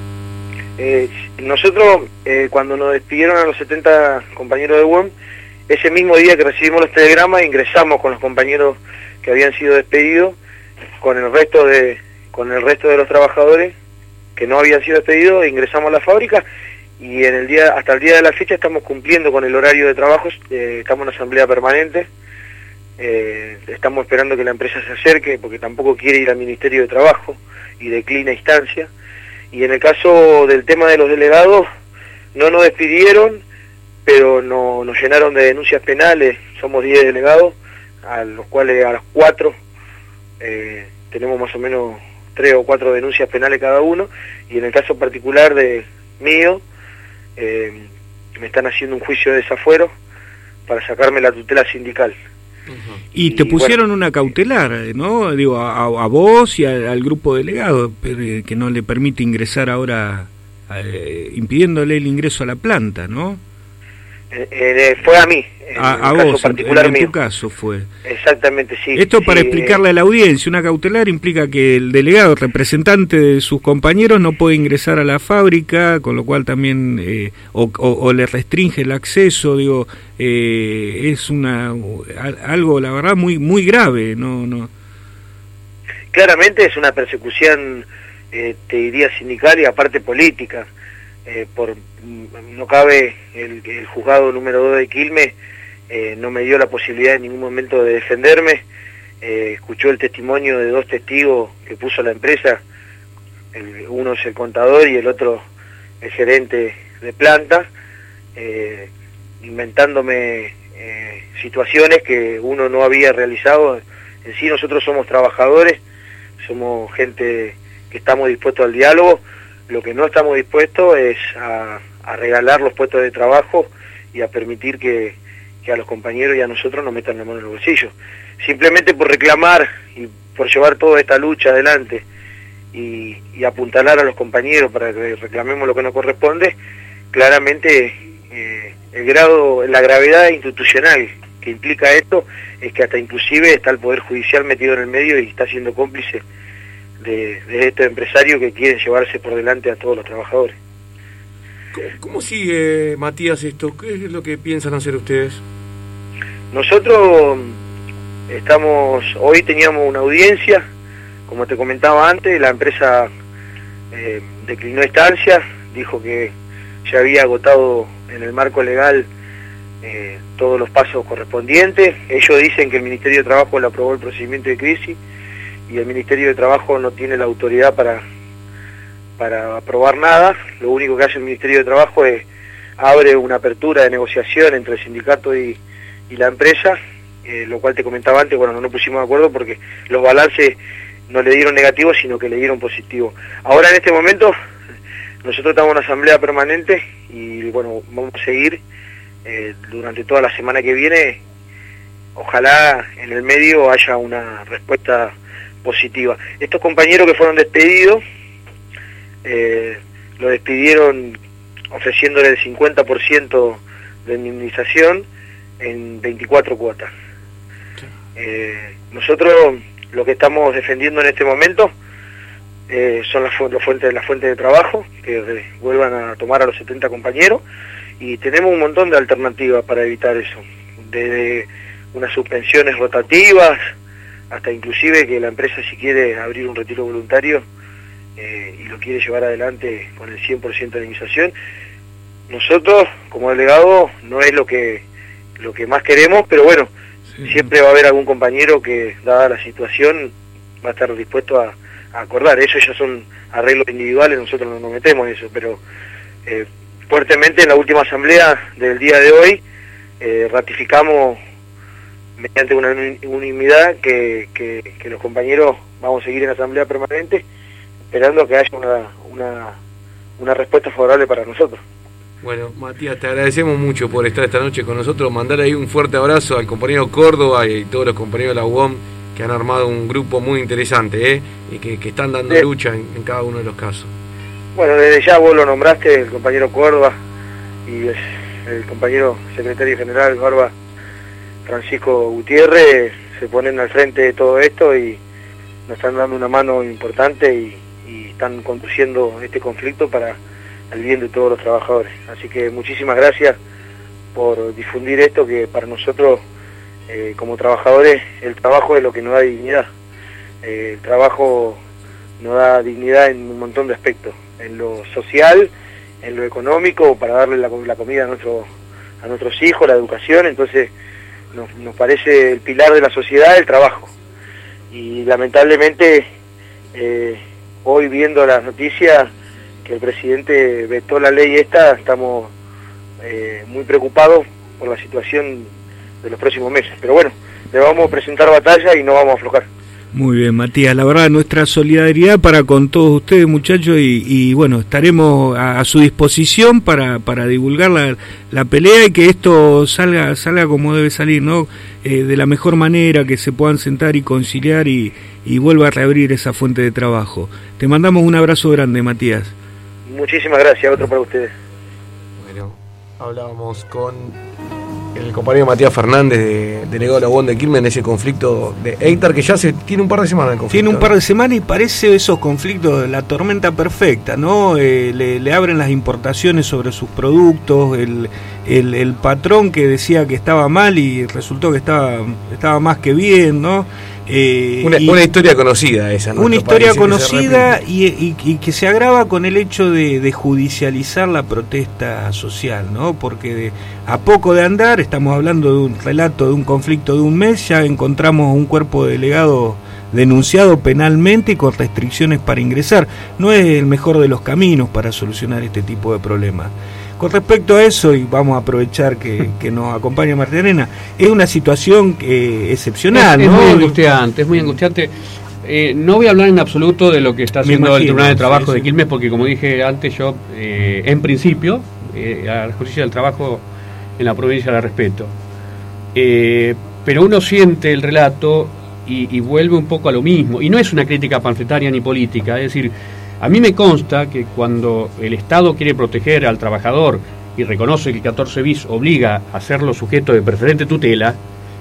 Nosotros, cuando nos despidieron a los 70 compañeros de UEM, ese mismo día que recibimos los telegramas, ingresamos con los compañeros que habían sido despedidos, con el resto de los trabajadores que no habían sido despedidos, ingresamos a la fábrica, y hasta el día de la fecha estamos cumpliendo con el horario de trabajo. Estamos en asamblea permanente, estamos esperando que la empresa se acerque, porque tampoco quiere ir al Ministerio de Trabajo y declina instancia. Y en el caso del tema de los delegados, no nos despidieron, pero nos llenaron de denuncias penales. Somos 10 delegados, a los cuales a los 4 tenemos más o menos 3 o 4 denuncias penales cada uno, y en el caso particular de mío, me están haciendo un juicio de desafuero para sacarme la tutela sindical. Y te pusieron una cautelar, ¿no? Digo, a vos y al grupo delegado, que no le permite ingresar ahora, impidiéndole el ingreso a la planta, ¿no? Fue a mí, a vos, particular en tu caso fue. Exactamente, sí. Esto para sí, explicarle a la audiencia, una cautelar implica que el delegado, representante de sus compañeros, no puede ingresar a la fábrica, con lo cual también, o le restringe el acceso, digo, es algo, la verdad, muy muy grave, no. Claramente es una persecución, te diría, sindical y aparte política. No cabe, el juzgado número 2 de Quilmes no me dio la posibilidad en ningún momento de defenderme. Escuchó el testimonio de 2 testigos que puso la empresa, uno es el contador y el otro el gerente de planta, inventándome situaciones que uno no había realizado. En sí, nosotros somos trabajadores, somos gente que estamos dispuestos al diálogo. Lo que no estamos dispuestos es a regalar los puestos de trabajo y a permitir que a los compañeros y a nosotros nos metan la mano en los bolsillos. Simplemente por reclamar y por llevar toda esta lucha adelante y apuntalar a los compañeros para que reclamemos lo que nos corresponde, claramente la gravedad institucional que implica esto es que hasta inclusive está el Poder Judicial metido en el medio y está siendo cómplice de estos empresarios que quieren llevarse por delante a todos los trabajadores. ¿Cómo sigue, Matías, esto? ¿Qué es lo que piensan hacer ustedes? Nosotros hoy teníamos una audiencia, como te comentaba antes, la empresa declinó instancia, dijo que ya había agotado en el marco legal todos los pasos correspondientes. Ellos dicen que el Ministerio de Trabajo le aprobó el procedimiento de crisis, y el Ministerio de Trabajo no tiene la autoridad para aprobar nada. Lo único que hace el Ministerio de Trabajo es abre una apertura de negociación entre el sindicato y la empresa, lo cual te comentaba antes, bueno, no nos pusimos de acuerdo porque los balances no le dieron negativos, sino que le dieron positivo. Ahora en este momento nosotros estamos en asamblea permanente y bueno, vamos a seguir durante toda la semana que viene. Ojalá en el medio haya una respuesta positiva. Estos compañeros que fueron despedidos, lo despidieron ofreciéndole el 50% de indemnización en 24 cuotas. Nosotros lo que estamos defendiendo en este momento son las fuentes de trabajo, que vuelvan a tomar a los 70 compañeros, y tenemos un montón de alternativas para evitar eso, desde unas suspensiones rotativas hasta inclusive que la empresa, si quiere abrir un retiro voluntario y lo quiere llevar adelante con el 100% de indemnización. Nosotros como delegado no es lo que más queremos, pero bueno, siempre va a haber algún compañero que, dada la situación, va a estar dispuesto a acordar. Eso ya son arreglos individuales, nosotros no nos metemos en eso, pero fuertemente en la última asamblea del día de hoy ratificamos mediante una unanimidad que los compañeros vamos a seguir en asamblea permanente, esperando que haya una respuesta favorable para nosotros. Bueno, Matías, te agradecemos mucho por estar esta noche con nosotros, mandar ahí un fuerte abrazo al compañero Córdoba y todos los compañeros de la UOM que han armado un grupo muy interesante, y que están dando lucha en cada uno de los casos. Bueno, desde ya vos lo nombraste, el compañero Córdoba y el compañero secretario general Barba, Francisco Gutiérrez, se ponen al frente de todo esto y nos están dando una mano importante y están conduciendo este conflicto para el bien de todos los trabajadores. Así que muchísimas gracias por difundir esto, que para nosotros como trabajadores el trabajo es lo que nos da dignidad. El trabajo nos da dignidad en un montón de aspectos, en lo social, en lo económico, para darle la comida a nuestros hijos, la educación. Entonces nos parece el pilar de la sociedad el trabajo, y lamentablemente hoy, viendo las noticias que el presidente vetó la ley esta, estamos muy preocupados por la situación de los próximos meses, pero bueno, le vamos a presentar batalla y no vamos a aflojar. Muy bien, Matías, la verdad, nuestra solidaridad para con todos ustedes, muchachos, y bueno, estaremos a su disposición para divulgar la pelea y que esto salga como debe salir, ¿no? De la mejor manera, que se puedan sentar y conciliar y vuelva a reabrir esa fuente de trabajo. Te mandamos un abrazo grande, Matías. Muchísimas gracias, otro para ustedes. Bueno, hablábamos con el compañero Matías Fernández, delegado de la UOM de Quilmes, en ese conflicto de Eitar, que ya tiene un par de semanas el conflicto. Tiene un par de semanas y parece esos conflictos, la tormenta perfecta, ¿no? Le abren las importaciones sobre sus productos, el patrón que decía que estaba mal y resultó que estaba más que bien, ¿no? Una historia conocida esa, ¿no? Una historia conocida y que se agrava con el hecho de judicializar la protesta social, ¿no? Porque a poco de andar, estamos hablando de un relato de un conflicto de un mes, ya encontramos un cuerpo de delegados denunciado penalmente y con restricciones para ingresar. No es el mejor de los caminos para solucionar este tipo de problemas. Con respecto a eso, y vamos a aprovechar que nos acompaña Marta Arena, es una situación excepcional, ¿no? Es muy angustiante. No voy a hablar en absoluto de lo que está haciendo el Tribunal de Trabajo de Quilmes, porque como dije antes, yo en principio a la justicia del trabajo en la provincia la respeto. Pero uno siente el relato y vuelve un poco a lo mismo, y no es una crítica panfletaria ni política, es decir, a mí me consta que cuando el Estado quiere proteger al trabajador y reconoce que el 14 bis obliga a hacerlo sujeto de preferente tutela,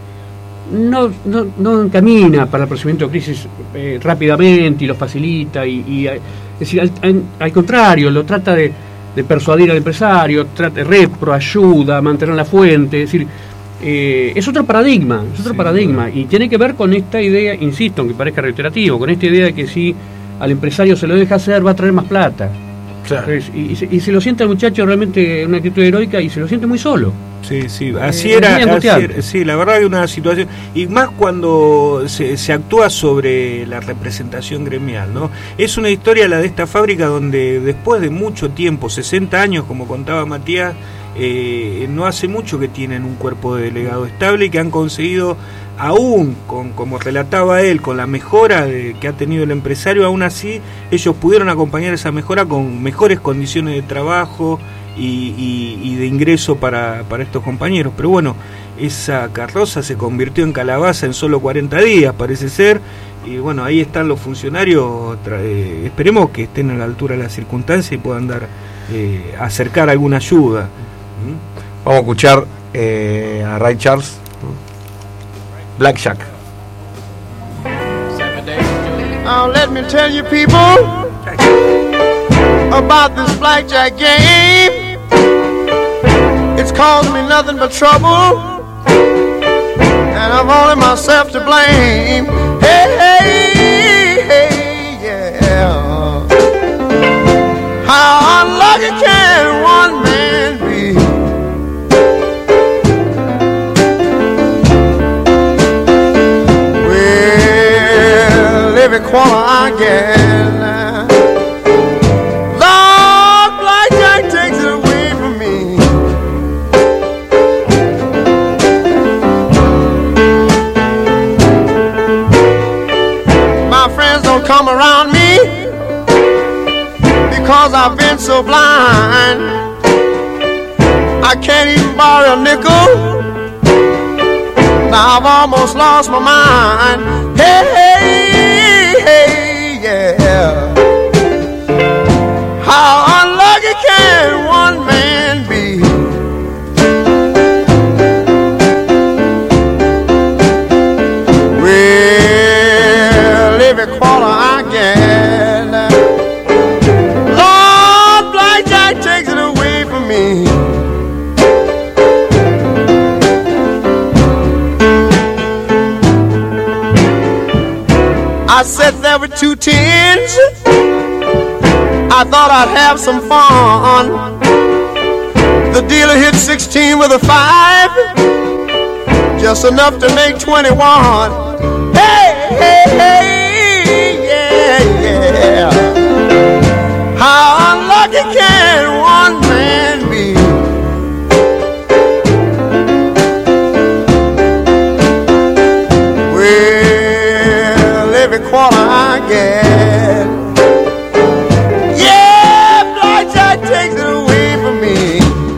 no encamina para el procedimiento de crisis rápidamente y lo facilita, es decir, al contrario, lo trata de persuadir al empresario, ayuda a mantener la fuente, es decir, es otro paradigma, y tiene que ver con esta idea, insisto, aunque parezca reiterativo, con esta idea de que si al empresario se lo deja hacer, va a traer más plata. Claro. Y se lo siente el muchacho realmente en una actitud heroica y se lo siente muy solo. Sí, así era. Sí, la verdad que una situación, y más cuando se actúa sobre la representación gremial, ¿no? Es una historia la de esta fábrica donde después de mucho tiempo, 60 años, como contaba Matías, no hace mucho que tienen un cuerpo de delegado estable y que han conseguido, aún como relataba él, con la mejora que ha tenido el empresario, aún así ellos pudieron acompañar esa mejora con mejores condiciones de trabajo y de ingreso para estos compañeros. Pero bueno, esa carroza se convirtió en calabaza en solo 40 días, parece ser, y bueno, ahí están los funcionarios, esperemos que estén a la altura de las circunstancias y puedan acercar alguna ayuda. Vamos a escuchar a Ray Charles, Blackjack. Now let me tell you people about this blackjack game. It's caused me nothing but trouble, and I'm only myself to blame. Hey, yeah. How unlucky can one man be? every quarter I get. Lord, blackjack takes it away from me. My friends don't come around me because I've been so blind. I can't even borrow a nickel. Now I've almost lost my mind. Hey, hey, hey, yeah. How unlucky can one man be? Well, every quarter I get, Lord, blackjack takes it away from me. I sat there with 2 tens. I thought I'd have some fun. The dealer hit 16 with a 5, just enough to make 21. Hey, hey, hey, yeah, yeah. How unlucky can one man be? Every quarter I get, yeah, blackjack takes it away from me.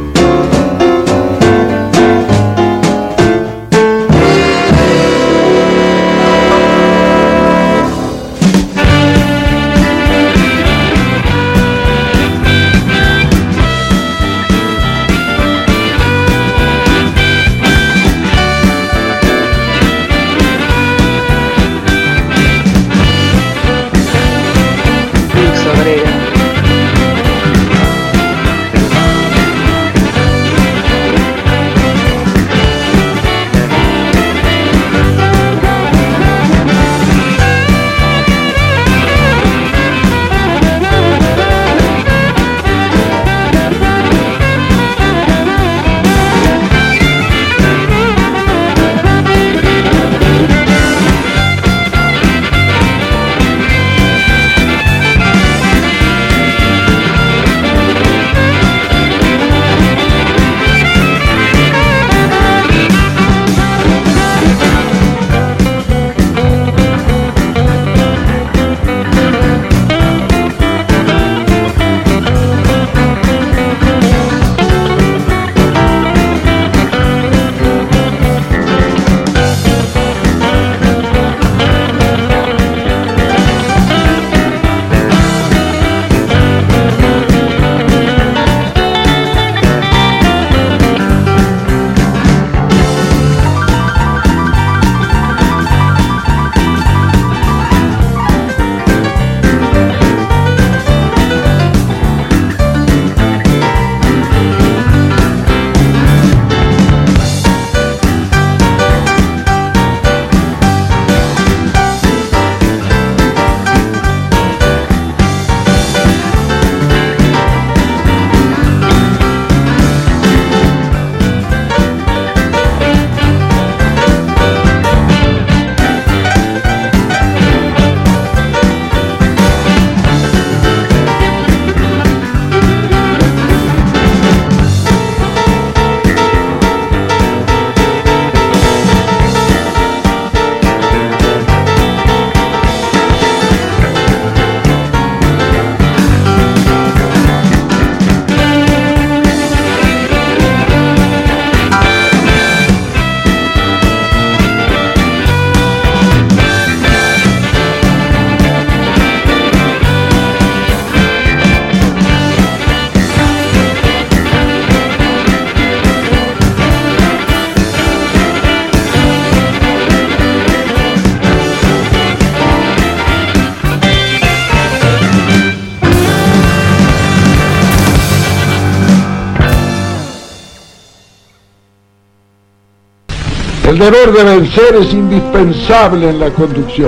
El deber de vencer es indispensable en la conducción.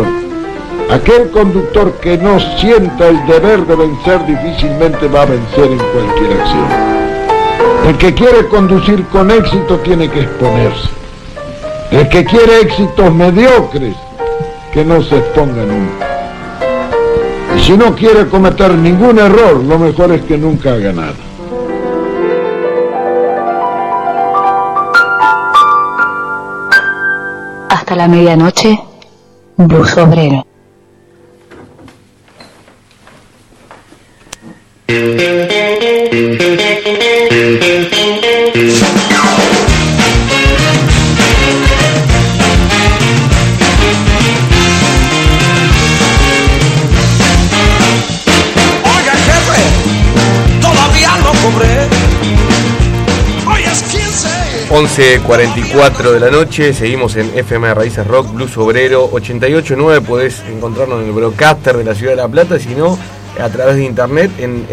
Aquel conductor que no sienta el deber de vencer difícilmente va a vencer en cualquier acción. El que quiere conducir con éxito tiene que exponerse. El que quiere éxitos mediocres, que no se exponga nunca. Y si no quiere cometer ningún error, lo mejor es que nunca haga nada. Hasta la medianoche, Blues Obrero. Oiga, jefe, todavía no cobré. Hoy es 15. 11:44 de la noche, seguimos en FM Raíces Rock, Blues Obrero 88.9, podés encontrarnos en el broadcaster de la Ciudad de La Plata, si no, a través de internet en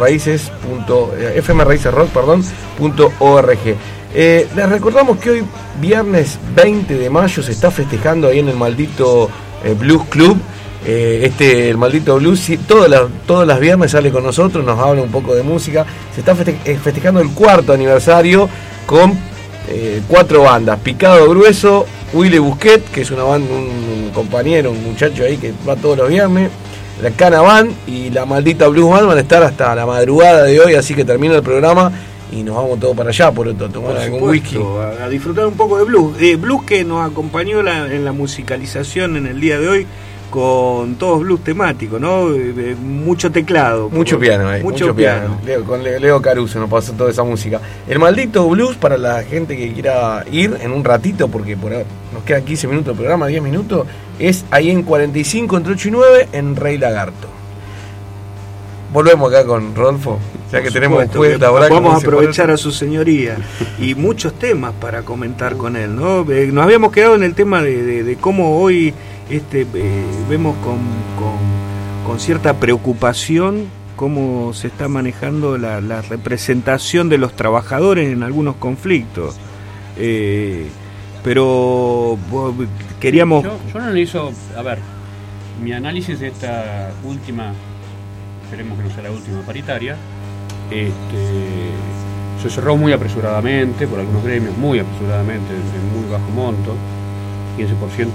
fmraíces.org. Les recordamos que hoy, viernes 20 de mayo, se está festejando ahí en el maldito Blues Club. El maldito blues, sí, todos las viernes sale con nosotros, nos habla un poco de música. Se está festejando el 4º aniversario con 4 bandas: Picado Grueso, Willy Busquet, que es una banda, un compañero, un muchacho ahí que va todos los viernes, la Cana Band y la Maldita Blues Band. Van a estar hasta la madrugada de hoy, así que termina el programa y nos vamos todos para allá, por otro, tomar algún whisky. A disfrutar un poco de blues. Blues que nos acompañó en la musicalización en el día de hoy, con todos blues temáticos, ¿no? Mucho teclado. Mucho piano, mucho piano. Con Leo Caruso nos pasó toda esa música. El maldito blues, para la gente que quiera ir en un ratito, porque nos quedan 15 minutos de programa, 10 minutos, es ahí en 45, entre 8 y 9, en Rey Lagarto. Volvemos acá con Rodolfo, ya que tenemos cuenta ahora. Vamos a aprovechar a su señoría y muchos temas para comentar con él, ¿no? Nos habíamos quedado en el tema de cómo hoy vemos con cierta preocupación cómo se está manejando la representación de los trabajadores en algunos conflictos. Pero queríamos... Yo analizo, a ver, mi análisis de esta última, esperemos que no sea la última paritaria, se cerró muy apresuradamente, por algunos gremios, muy apresuradamente, en muy bajo monto, 15%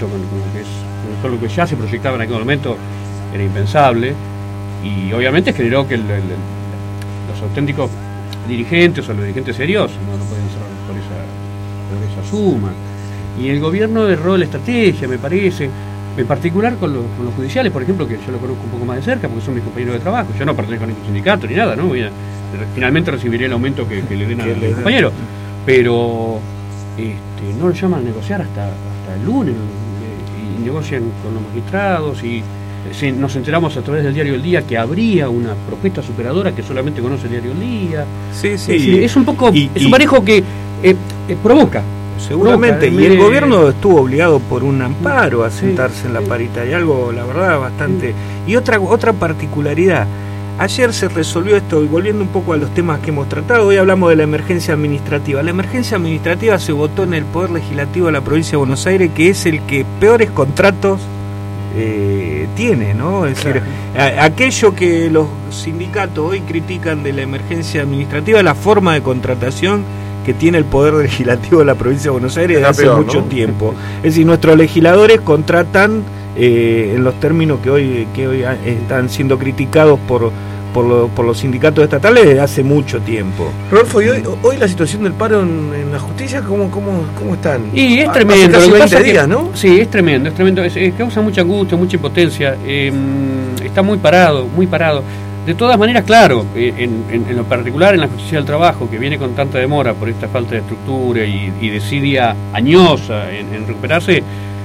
con lo que ya se proyectaba en aquel momento era impensable, y obviamente generó que los auténticos dirigentes o los dirigentes serios no pueden cerrar por esa suma. Y el gobierno erró la estrategia, me parece, en particular con los judiciales, por ejemplo, que yo lo conozco un poco más de cerca porque son mis compañeros de trabajo. Yo no pertenezco a ningún sindicato ni nada, ¿no? Finalmente recibiré el aumento que le den a los compañeros, pero no lo llaman a negociar hasta el lunes, y negocian con los magistrados, y nos enteramos a través del diario El Día que habría una propuesta superadora que solamente conoce el diario El Día. Sí. Es un poco, es un manejo que provoca. Seguramente, y el gobierno estuvo obligado por un amparo a sentarse en la paritaria, algo, la verdad, bastante... Y otra particularidad, ayer se resolvió esto, y volviendo un poco a los temas que hemos tratado, hoy hablamos de la emergencia administrativa. La emergencia administrativa se votó en el Poder Legislativo de la Provincia de Buenos Aires, que es el que peores contratos tiene, ¿no? Es decir, aquello que los sindicatos hoy critican de la emergencia administrativa, la forma de contratación que tiene el Poder Legislativo de la Provincia de Buenos Aires desde hace mucho tiempo. Es decir, nuestros legisladores contratan en los términos que hoy están siendo criticados por los sindicatos estatales desde hace mucho tiempo. Rodolfo, ¿y hoy la situación del paro en la justicia cómo están? Y es tremendo. Hace casi 20 días, ¿no? Sí, es tremendo. Causa mucha angustia, mucha impotencia. Está muy parado. De todas maneras, claro, en lo particular en la justicia del trabajo, que viene con tanta demora por esta falta de estructura y desidia añosa en recuperarse,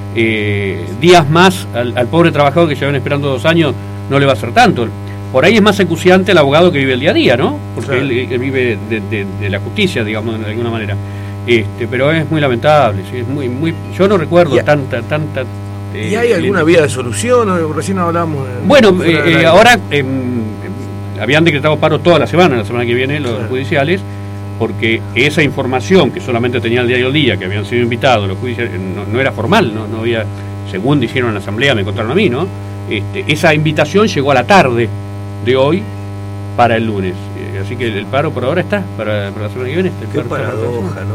días más al pobre trabajador que llevan esperando 2 años no le va a hacer tanto. Por ahí es más acuciante el abogado que vive el día a día, ¿no? Porque él vive de la justicia, digamos, de alguna manera. Pero es muy lamentable, ¿sí? Es muy. Yo no recuerdo tanta. ¿Y hay alguna vía de solución? Recién hablamos. Bueno, ahora habían decretado paro toda la semana que viene los judiciales, porque esa información que solamente tenía el diario El Día, que habían sido invitados los judiciales, no era formal, no había, según dijeron en la asamblea, me contaron a mí, ¿no? Esa invitación llegó a la tarde de hoy para el lunes, así que el paro por ahora está para la semana que viene. Qué paradoja, ¿no?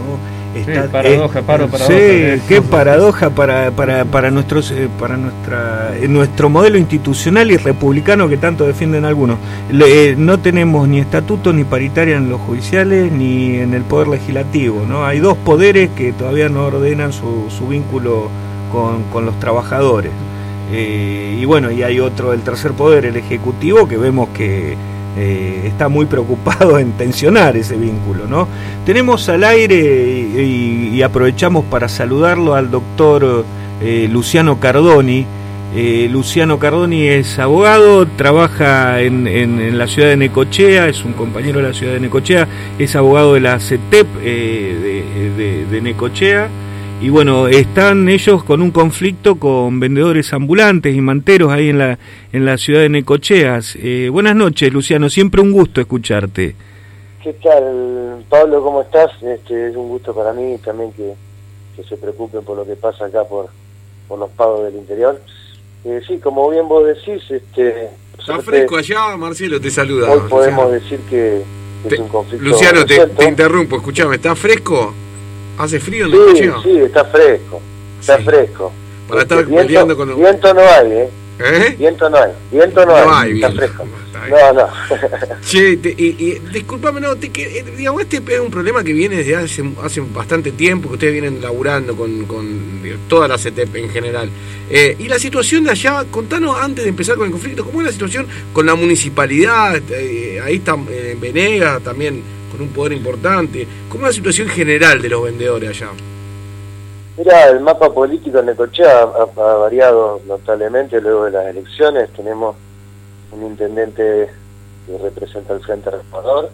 está, paradoja, paradoja. Sí, qué paradoja para nuestro modelo institucional y republicano que tanto defienden algunos. No tenemos ni estatuto ni paritaria en los judiciales ni en el poder legislativo, ¿no? Hay dos poderes que todavía no ordenan su vínculo con los trabajadores. Y bueno, y hay otro, el tercer poder, el ejecutivo, que vemos que está muy preocupado en tensionar ese vínculo, ¿no? Tenemos al aire y aprovechamos para saludarlo al doctor Luciano Cardoni. Luciano Cardoni es abogado, trabaja en la ciudad de Necochea, es un compañero de la ciudad de Necochea, es abogado de la CETEP de Necochea. Y bueno, están ellos con un conflicto con vendedores ambulantes y manteros ahí en la ciudad de Necocheas. Buenas noches, Luciano, siempre un gusto escucharte. ¿Qué tal, Pablo? ¿Cómo estás? Es un gusto para mí también que se preocupen por lo que pasa acá por los pagos del interior. Sí, como bien vos decís... Está fresco allá, Marcelo te saluda. Hoy podemos decir que es un conflicto... Luciano, te interrumpo, escuchame, ¿está fresco? ¿Hace frío en Necochea? Sí, está fresco, fresco. Para estar peleando con los... Viento no hay, Viento no hay, está fresco. No. Che, disculpame, digamos, este es un problema que viene desde hace bastante tiempo, que ustedes vienen laburando con toda la CETEP en general. Y la situación de allá, contanos antes de empezar con el conflicto, ¿cómo es la situación con la municipalidad? Ahí está Venegas también, con un poder importante. ¿Cómo es la situación general de los vendedores allá? Mira, el mapa político en Necochea ha variado notablemente luego de las elecciones. Tenemos un intendente que representa el Frente Reformador.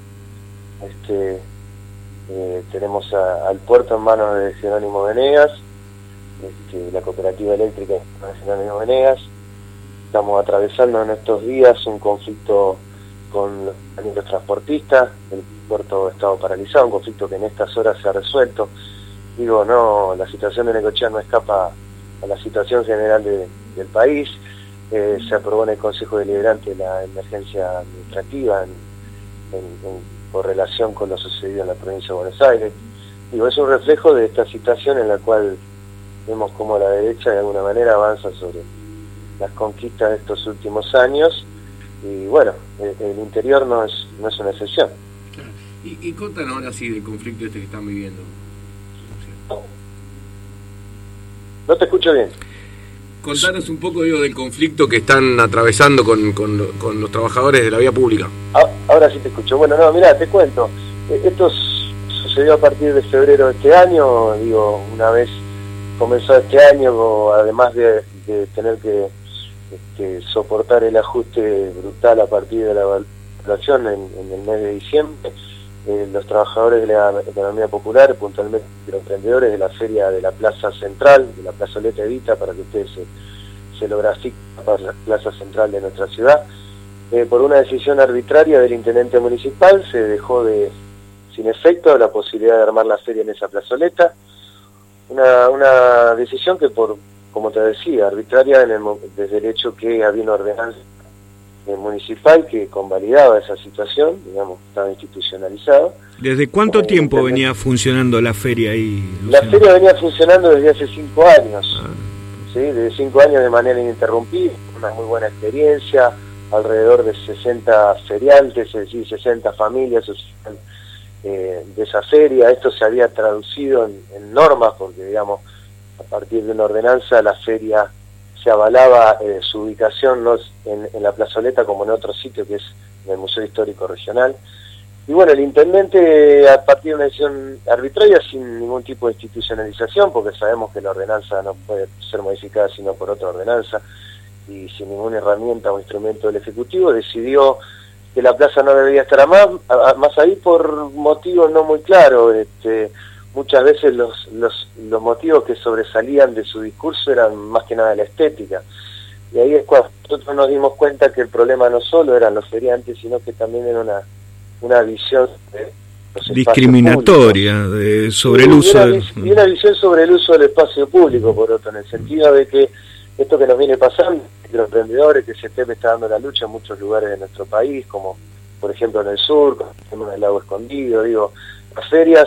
Tenemos al puerto en manos de Jerónimo Venegas, la cooperativa eléctrica de Jerónimo Venegas. Estamos atravesando en estos días un conflicto con los transportistas. El puerto ha estado paralizado, un conflicto que en estas horas se ha resuelto. Digo, no, la situación de Necochea no escapa a la situación general del país. Se aprobó en el Consejo Deliberante la emergencia administrativa en correlación con lo sucedido en la provincia de Buenos Aires. Digo, es un reflejo de esta situación en la cual vemos cómo la derecha de alguna manera avanza sobre las conquistas de estos últimos años. Y bueno, el interior no es una excepción. Claro. Y contanos ahora sí del conflicto que están viviendo. No te escucho bien. Contanos un poco, del conflicto que están atravesando con los trabajadores de la vía pública. Ahora sí te escucho. Bueno, no, mirá, te cuento. Esto sucedió a partir de febrero de este año. Digo, una vez comenzó este año, además de tener que soportar el ajuste brutal a partir de la evaluación en el mes de diciembre, los trabajadores de la economía popular, puntualmente los emprendedores de la feria de la Plaza Central, de la Plazoleta Evita, para que ustedes se lo grafiquen, para la Plaza Central de nuestra ciudad, por una decisión arbitraria del intendente municipal, se dejó sin efecto la posibilidad de armar la feria en esa plazoleta. Una decisión que, como te decía, arbitraria desde el hecho que había una ordenanza municipal que convalidaba esa situación, digamos, estaba institucionalizado. ¿Desde cuánto tiempo venía funcionando la feria ahí, Luciano? La feria venía funcionando desde hace 5 años, ¿sí? Desde 5 años de manera ininterrumpida, una muy buena experiencia, alrededor de 60 feriantes, es decir, 60 familias de esa feria. Esto se había traducido en normas, porque, digamos, a partir de una ordenanza la feria se avalaba su ubicación no en la plazoleta como en otro sitio, que es en el Museo Histórico Regional. Y bueno, el intendente, a partir de una decisión arbitraria, sin ningún tipo de institucionalización, porque sabemos que la ordenanza no puede ser modificada sino por otra ordenanza, y sin ninguna herramienta o instrumento del Ejecutivo, decidió que la plaza no debía estar más ahí por motivos no muy claros. Muchas veces los motivos que sobresalían de su discurso eran más que nada la estética. Y ahí es cuando nosotros nos dimos cuenta que el problema no solo eran los feriantes, sino que también era una visión discriminatoria sobre el uso y una visión sobre el uso del espacio público, por otro, en el sentido de que esto que nos viene pasando, que los emprendedores, que CETEP está dando la lucha en muchos lugares de nuestro país, como por ejemplo en el sur, como en el Lago Escondido. Digo, las ferias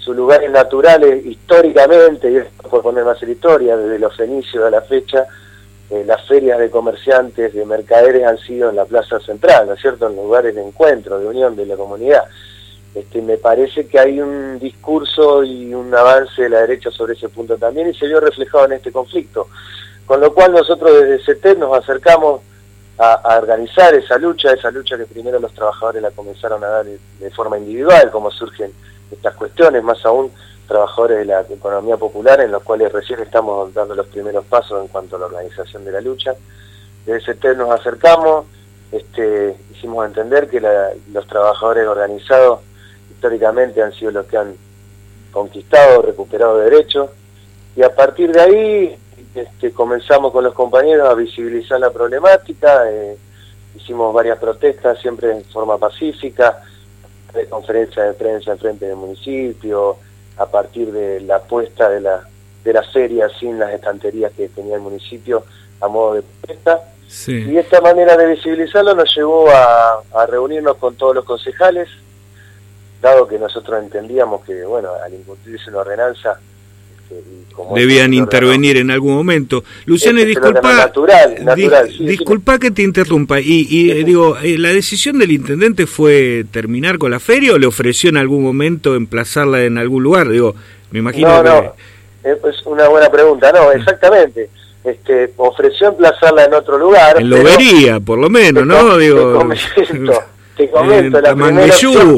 sus lugares naturales históricamente, y esto por poner más en historia, desde los fenicios a la fecha, las ferias de comerciantes, de mercaderes han sido en la plaza central, ¿no es cierto?, en lugares de encuentro, de unión de la comunidad. Me parece que hay un discurso y un avance de la derecha sobre ese punto también, y se vio reflejado en este conflicto. Con lo cual nosotros desde CETEP nos acercamos a organizar esa lucha que primero los trabajadores la comenzaron a dar de forma individual, como surgen estas cuestiones, más aún trabajadores de la economía popular, en los cuales recién estamos dando los primeros pasos en cuanto a la organización de la lucha. Desde CETEP nos acercamos, hicimos entender que los trabajadores organizados históricamente han sido los que han conquistado, recuperado derechos, y a partir de ahí comenzamos con los compañeros a visibilizar la problemática, hicimos varias protestas, siempre en forma pacífica, de conferencias de prensa en frente del municipio, a partir de la puesta de la feria sin las estanterías que tenía el municipio a modo de protesta. Sí. Y esta manera de visibilizarlo nos llevó a reunirnos con todos los concejales, dado que nosotros entendíamos que, bueno, al incumplirse una ordenanza, debían intervenir en algún momento. Luciano, disculpa, disculpa que te interrumpa. Digo, ¿la decisión del intendente fue terminar con la feria o le ofreció en algún momento emplazarla en algún lugar? Digo, me imagino es una buena pregunta. No, exactamente. Ofreció emplazarla en otro lugar. En Lobería, por lo menos, ¿no? Digo, te comento, la primera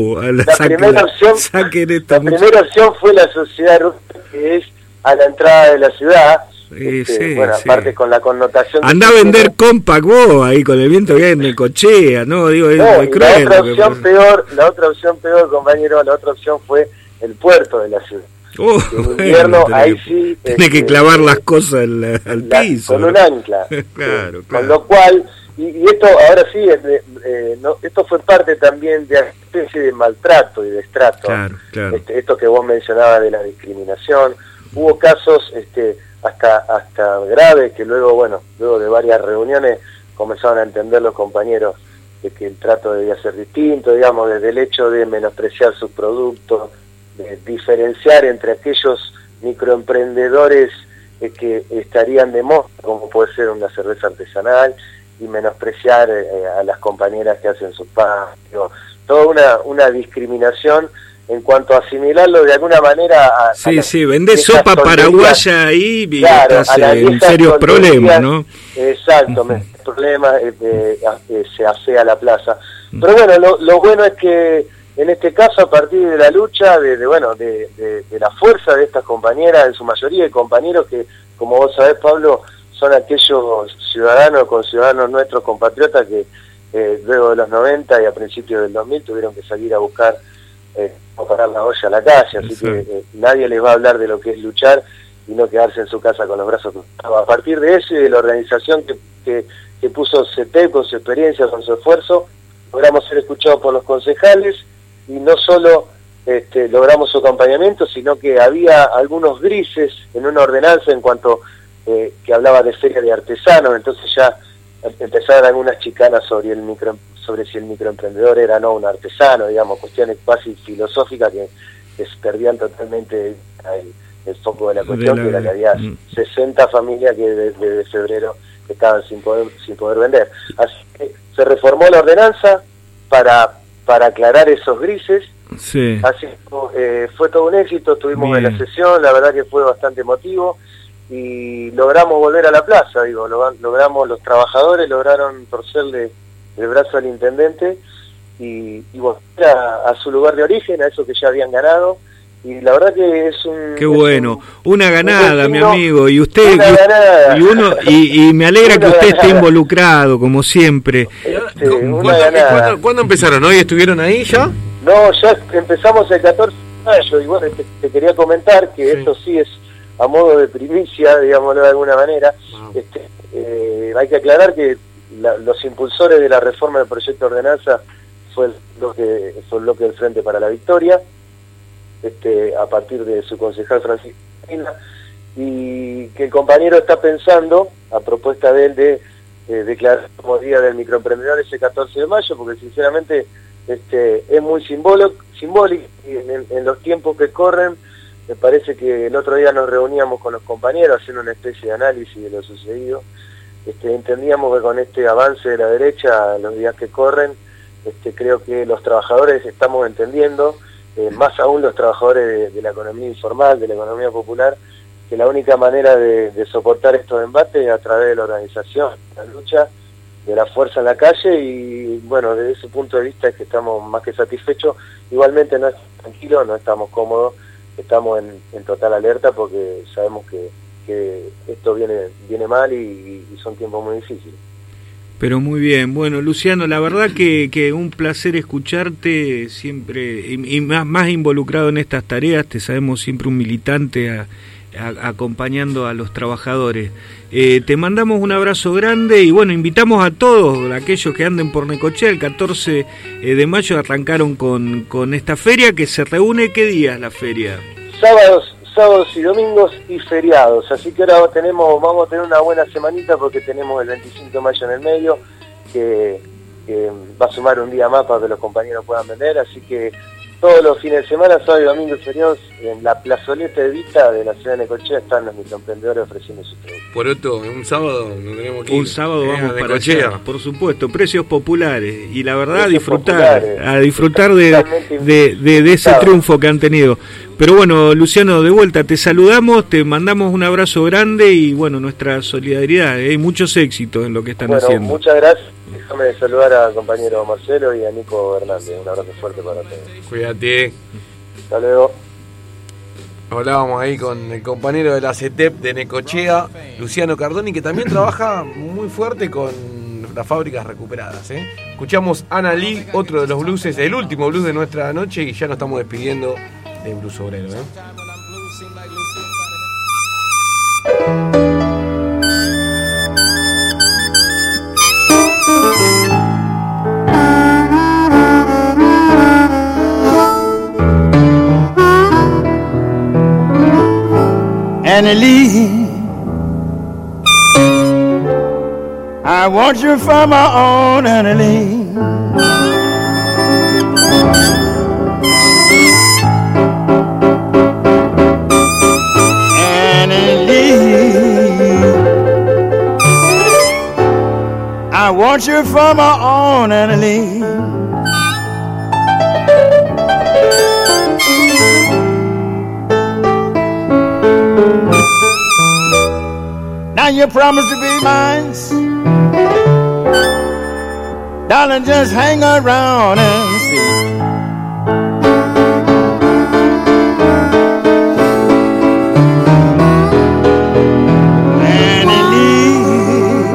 opción fue la sociedad que es a la entrada de la ciudad. Aparte con la connotación... Anda a vender compact vos ahí con el viento que en cochea, ¿no? Digo, es muy cruel. La otra opción peor, compañero, la otra opción fue el puerto de la ciudad. En invierno, ahí sí... Tiene que clavar las cosas al piso. Con un ancla. Claro. Con lo cual... Y esto, ahora sí, esto fue parte también de una especie de maltrato y de estrato. Claro. Esto que vos mencionabas de la discriminación. Hubo casos hasta graves que luego de varias reuniones comenzaron a entender los compañeros de que el trato debía ser distinto, digamos, desde el hecho de menospreciar sus productos, de diferenciar entre aquellos microemprendedores que estarían de moda, como puede ser una cerveza artesanal, y menospreciar a las compañeras que hacen su pan, toda una discriminación en cuanto a asimilarlo de alguna manera Sí, vendés sopa paraguaya ahí y estás en serios problemas, ¿no? Exacto, problemas, se afea la plaza. Pero bueno, lo bueno es que en este caso, a partir de la lucha, de la fuerza de estas compañeras, en su mayoría de compañeros que, como vos sabés, Pablo, son aquellos conciudadanos nuestros, compatriotas, que luego de los 90 y a principios del 2000 tuvieron que salir a buscar parar la olla a la calle, así que nadie les va a hablar de lo que es luchar y no quedarse en su casa con los brazos cruzados. A partir de eso y de la organización que puso CETEP con su experiencia, con su esfuerzo, logramos ser escuchados por los concejales, y no solo logramos su acompañamiento, sino que había algunos grises en una ordenanza en cuanto que hablaba de feria de artesanos, entonces ya empezaron algunas chicanas sobre si el microemprendedor era o no un artesano, digamos, cuestiones casi filosóficas que perdían totalmente el foco de la cuestión, que era que había 60 familias que desde febrero estaban sin poder vender. Así que se reformó la ordenanza para aclarar esos grises. Sí. Así fue todo un éxito, estuvimos en la sesión, la verdad que fue bastante emotivo, y logramos volver a la plaza, los trabajadores lograron torcerle el brazo al intendente y volver a su lugar de origen, a eso que ya habían ganado, y la verdad que es un... Qué bueno, una ganada, mi amigo, y usted, y me alegra que usted esté involucrado, como siempre. ¿Cuándo empezaron? ¿Hoy estuvieron ahí ya? No, ya empezamos el 14 de mayo, y bueno, te quería comentar que esto sí es a modo de primicia, digámoslo de alguna manera. Hay que aclarar que los impulsores de la reforma del proyecto de ordenanza fue el bloque del Frente para la Victoria, a partir de su concejal Francisco Medina, y que el compañero está pensando, a propuesta de él, de declarar como Día del Microemprendedor ese 14 de mayo, porque sinceramente es muy simbólico y en los tiempos que corren. Me parece que el otro día nos reuníamos con los compañeros haciendo una especie de análisis de lo sucedido. Entendíamos que con este avance de la derecha en los días que corren, creo que los trabajadores estamos entendiendo, más aún los trabajadores de la economía informal, de la economía popular, que la única manera de soportar estos embates es a través de la organización, la lucha, de la fuerza en la calle, y bueno, desde ese punto de vista es que estamos más que satisfechos. Igualmente no estamos tranquilos, no estamos cómodos, estamos en total alerta porque sabemos que esto viene mal y son tiempos muy difíciles. Pero muy bien, bueno, Luciano, la verdad que un placer escucharte siempre, y más involucrado en estas tareas, te sabemos siempre un militante acompañando a los trabajadores. Te mandamos un abrazo grande y bueno, invitamos a todos aquellos que anden por Necochea. El 14 de mayo arrancaron con esta feria que se reúne. ¿Qué días la feria? Sábados y domingos y feriados, así que ahora vamos a tener una buena semanita porque tenemos el 25 de mayo en el medio, que va a sumar un día más para que los compañeros puedan vender, así que todos los fines de semana, sábado y domingo y feriados, en la plazoleta de Vista de la ciudad de Necochea están los microemprendedores ofreciendo sus productos. Por otro, un sábado no tenemos que ir. Un sábado vamos para Necochea. allá, por supuesto, precios populares, y la verdad Precios disfrutar populares. de ese triunfo que han tenido. Pero bueno, Luciano, de vuelta te saludamos, te mandamos un abrazo grande y bueno, nuestra solidaridad, muchos éxitos en lo que están haciendo. Muchas gracias. Déjame saludar al compañero Marcelo y a Nico Hernández. Un abrazo fuerte para todos. Cuídate. Hasta luego. Hablábamos ahí con el compañero de la CETEP de Necochea, Luciano Cardoni, que también trabaja muy fuerte con las fábricas recuperadas. Escuchamos Ana Lee, otro de los blueses, el último blues de nuestra noche, y ya nos estamos despidiendo de Blues Obrero. Annie Lee, I want you for my own Annie Lee. Annie Lee, I want you for my own Annie Lee. Now you promised to be mine, darling, just hang around and see. Annie Lee,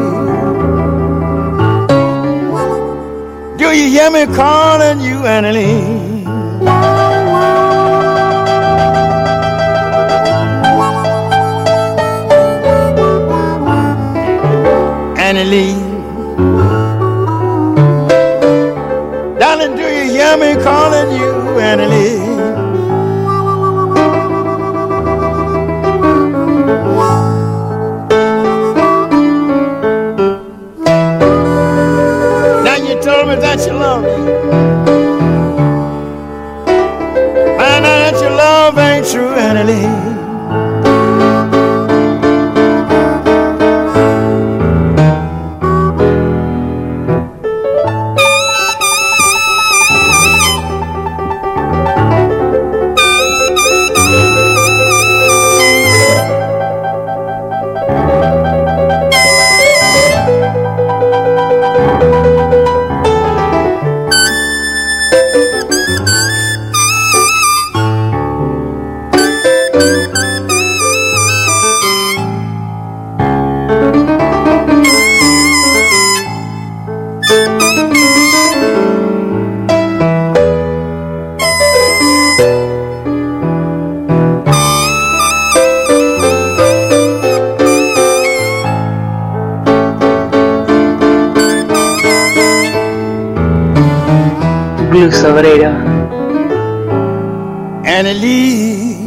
do you hear me calling you, Annie Lee? Annie Lee, darling, do you hear me calling you, Annie Lee? Now you told me that you love me, but now that your love ain't true, Annie Lee. Blues Obrero. Annie Lee,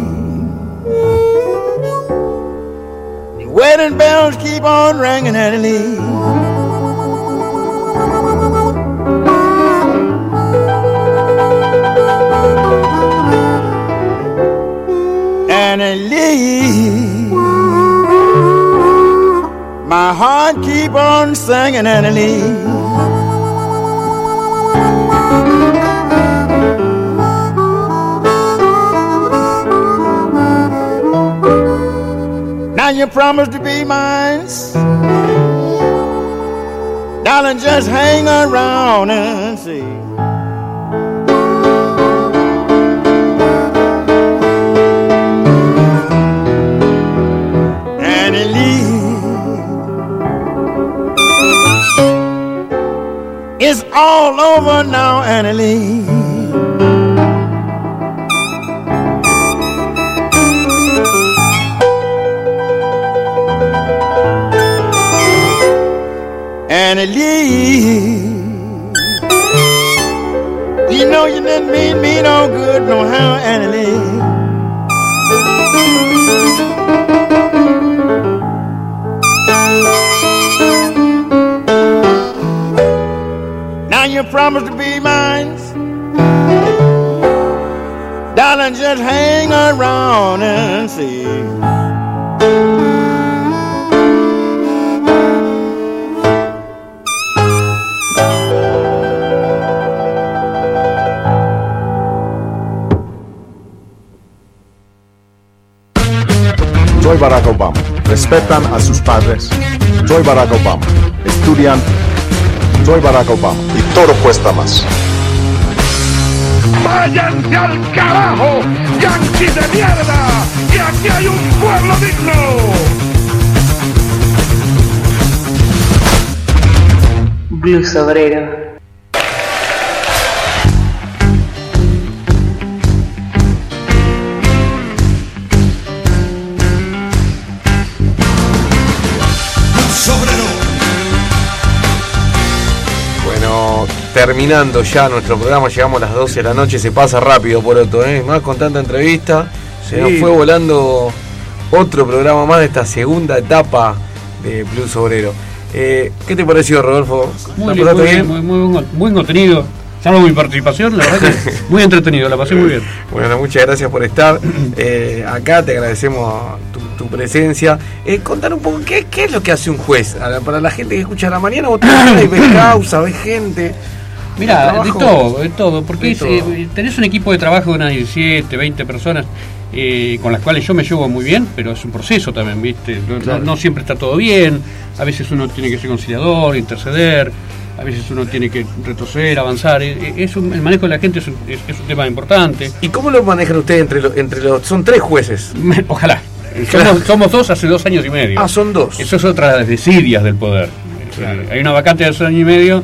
the wedding bells keep on ringing, Annie Lee. keep on singing, Annie Lee. Now you promised to be mine, darling, just hang around and see. Annie Lee, it's all over now, Annie Lee. Annie Lee, you know you didn't mean me no good, no how, Annie Lee. Now you promised to be mine, darling, just hang around and see. Soy Barack Obama. Respetan a sus padres. Soy Barack Obama. Estudian. Soy Barack Obama. Y todo cuesta más. ¡Váyanse al carajo, yanquis de mierda! ¡Que aquí hay un pueblo digno! Blues Obrero. Terminando ya nuestro programa, llegamos a las 12 de la noche, se pasa rápido por otro, más con tanta entrevista, se nos fue volando otro programa más de esta segunda etapa de Blues Obrero. ¿Qué te pareció, Rodolfo? Muy contenido, salvo mi participación, la verdad que muy entretenido, la pasé muy bien. Bueno, muchas gracias por estar acá, te agradecemos tu presencia. Contar un poco, ¿qué es lo que hace un juez? Para la gente que escucha a la mañana, vos ves causa, ves gente. Mirá, de todo, porque tenés un equipo de trabajo de unas 17, 20 personas con las cuales yo me llevo muy bien, pero es un proceso también, ¿viste? No siempre está todo bien, a veces uno tiene que ser conciliador, interceder, a veces uno tiene que retroceder, avanzar. El manejo de la gente es un tema importante. ¿Y cómo lo manejan ustedes entre los son 3 jueces? Ojalá. Somos 2 hace 2 años y medio. Ah, son 2. Eso es otra de las desidias del poder. Claro. Hay una vacante de hace 2 años y medio.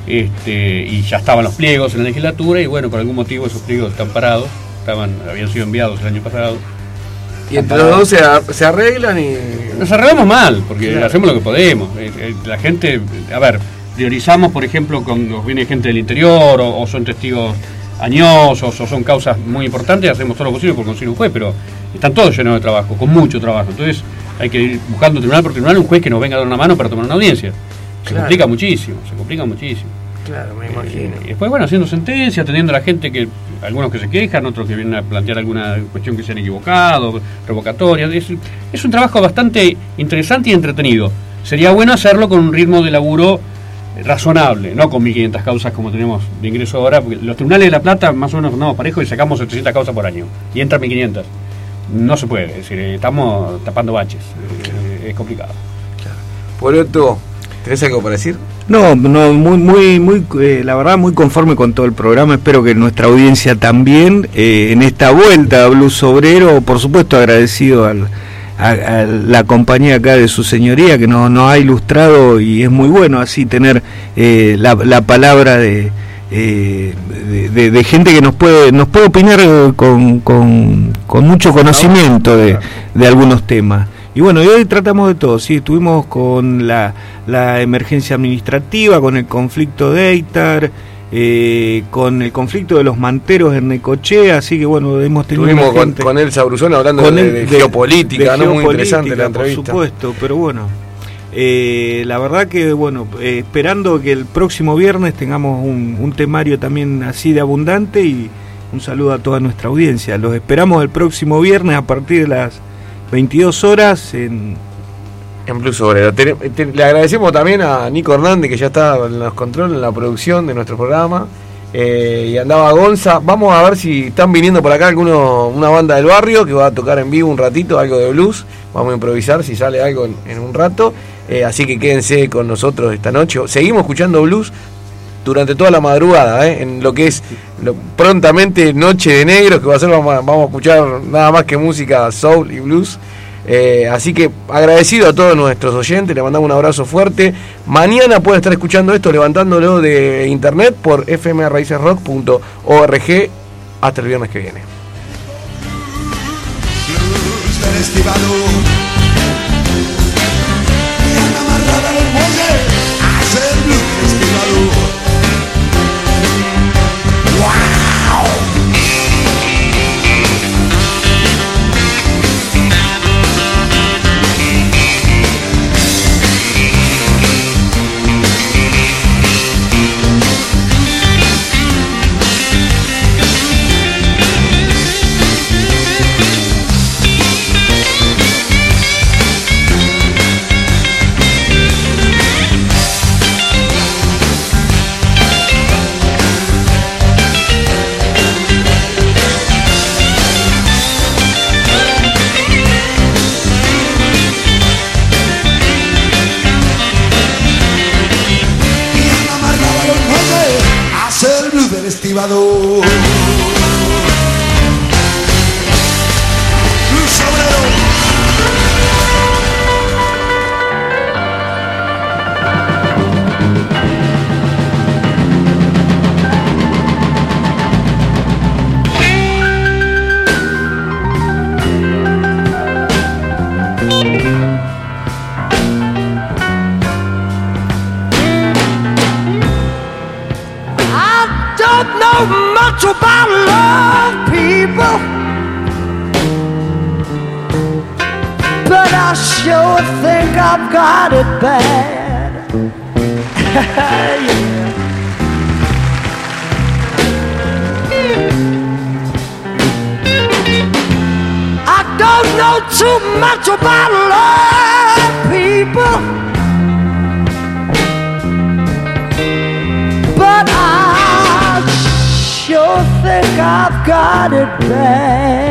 Y ya estaban los pliegos en la legislatura y bueno, por algún motivo esos pliegos están parados, habían sido enviados el año pasado. Y entre los dos se arreglan y... Nos arreglamos mal, porque hacemos lo que podemos. La gente, priorizamos, por ejemplo, cuando viene gente del interior o son testigos añosos o son causas muy importantes, hacemos todo lo posible por conseguir un juez, pero están todos llenos de trabajo, con mucho trabajo. Entonces hay que ir buscando tribunal por tribunal un juez que nos venga a dar una mano para tomar una audiencia. Se complica muchísimo. Claro, me imagino. Y después, haciendo sentencia, atendiendo a la gente, algunos que se quejan, otros que vienen a plantear alguna cuestión que se han equivocado, revocatoria. Es un trabajo bastante interesante y entretenido. Sería bueno hacerlo con un ritmo de laburo razonable, no con 1.500 causas como tenemos de ingreso ahora, porque los tribunales de La Plata más o menos andamos parejos y sacamos 700 causas por año, y entran 1.500. No se puede, es decir, estamos tapando baches, es complicado. Claro. Por otro... ¿Tenés algo para decir? No, muy, la verdad, muy conforme con todo el programa. Espero que nuestra audiencia también, en esta vuelta a Blues Obrero, por supuesto agradecido a la compañía acá de su señoría que nos ha ilustrado, y es muy bueno así tener la palabra de gente que nos puede opinar con mucho conocimiento de algunos temas. Y bueno, y hoy tratamos de todo, sí, estuvimos con la emergencia administrativa, con el conflicto de Eitar, con el conflicto de los manteros en Necochea, así que bueno, hemos tenido... Estuvimos con Elsa Brusone hablando de geopolítica, ¿no? Muy interesante la entrevista. Por supuesto, pero bueno, la verdad que bueno, esperando que el próximo viernes tengamos un temario también así de abundante, y un saludo a toda nuestra audiencia. Los esperamos el próximo viernes a partir de las 22 horas en En Blues Obrero. Le agradecemos también a Nico Hernández, que ya está en los controles, en la producción de nuestro programa. Y andaba Gonza. Vamos a ver si están viniendo por acá una banda del barrio que va a tocar en vivo un ratito, algo de blues. Vamos a improvisar si sale algo en un rato. Así que quédense con nosotros esta noche. Seguimos escuchando blues durante toda la madrugada, en lo que es prontamente Noche de Negros, que va a ser, vamos a escuchar nada más que música soul y blues. Así que agradecido a todos nuestros oyentes, le mandamos un abrazo fuerte. Mañana pueden estar escuchando esto levantándolo de internet por fmraicesrock.org. Hasta el viernes que viene. Estibador. Blues Obrero. Much about love, people, but I sure think I've got it bad. Yeah. I don't know too much about love, people, but I sure think I've got it bad.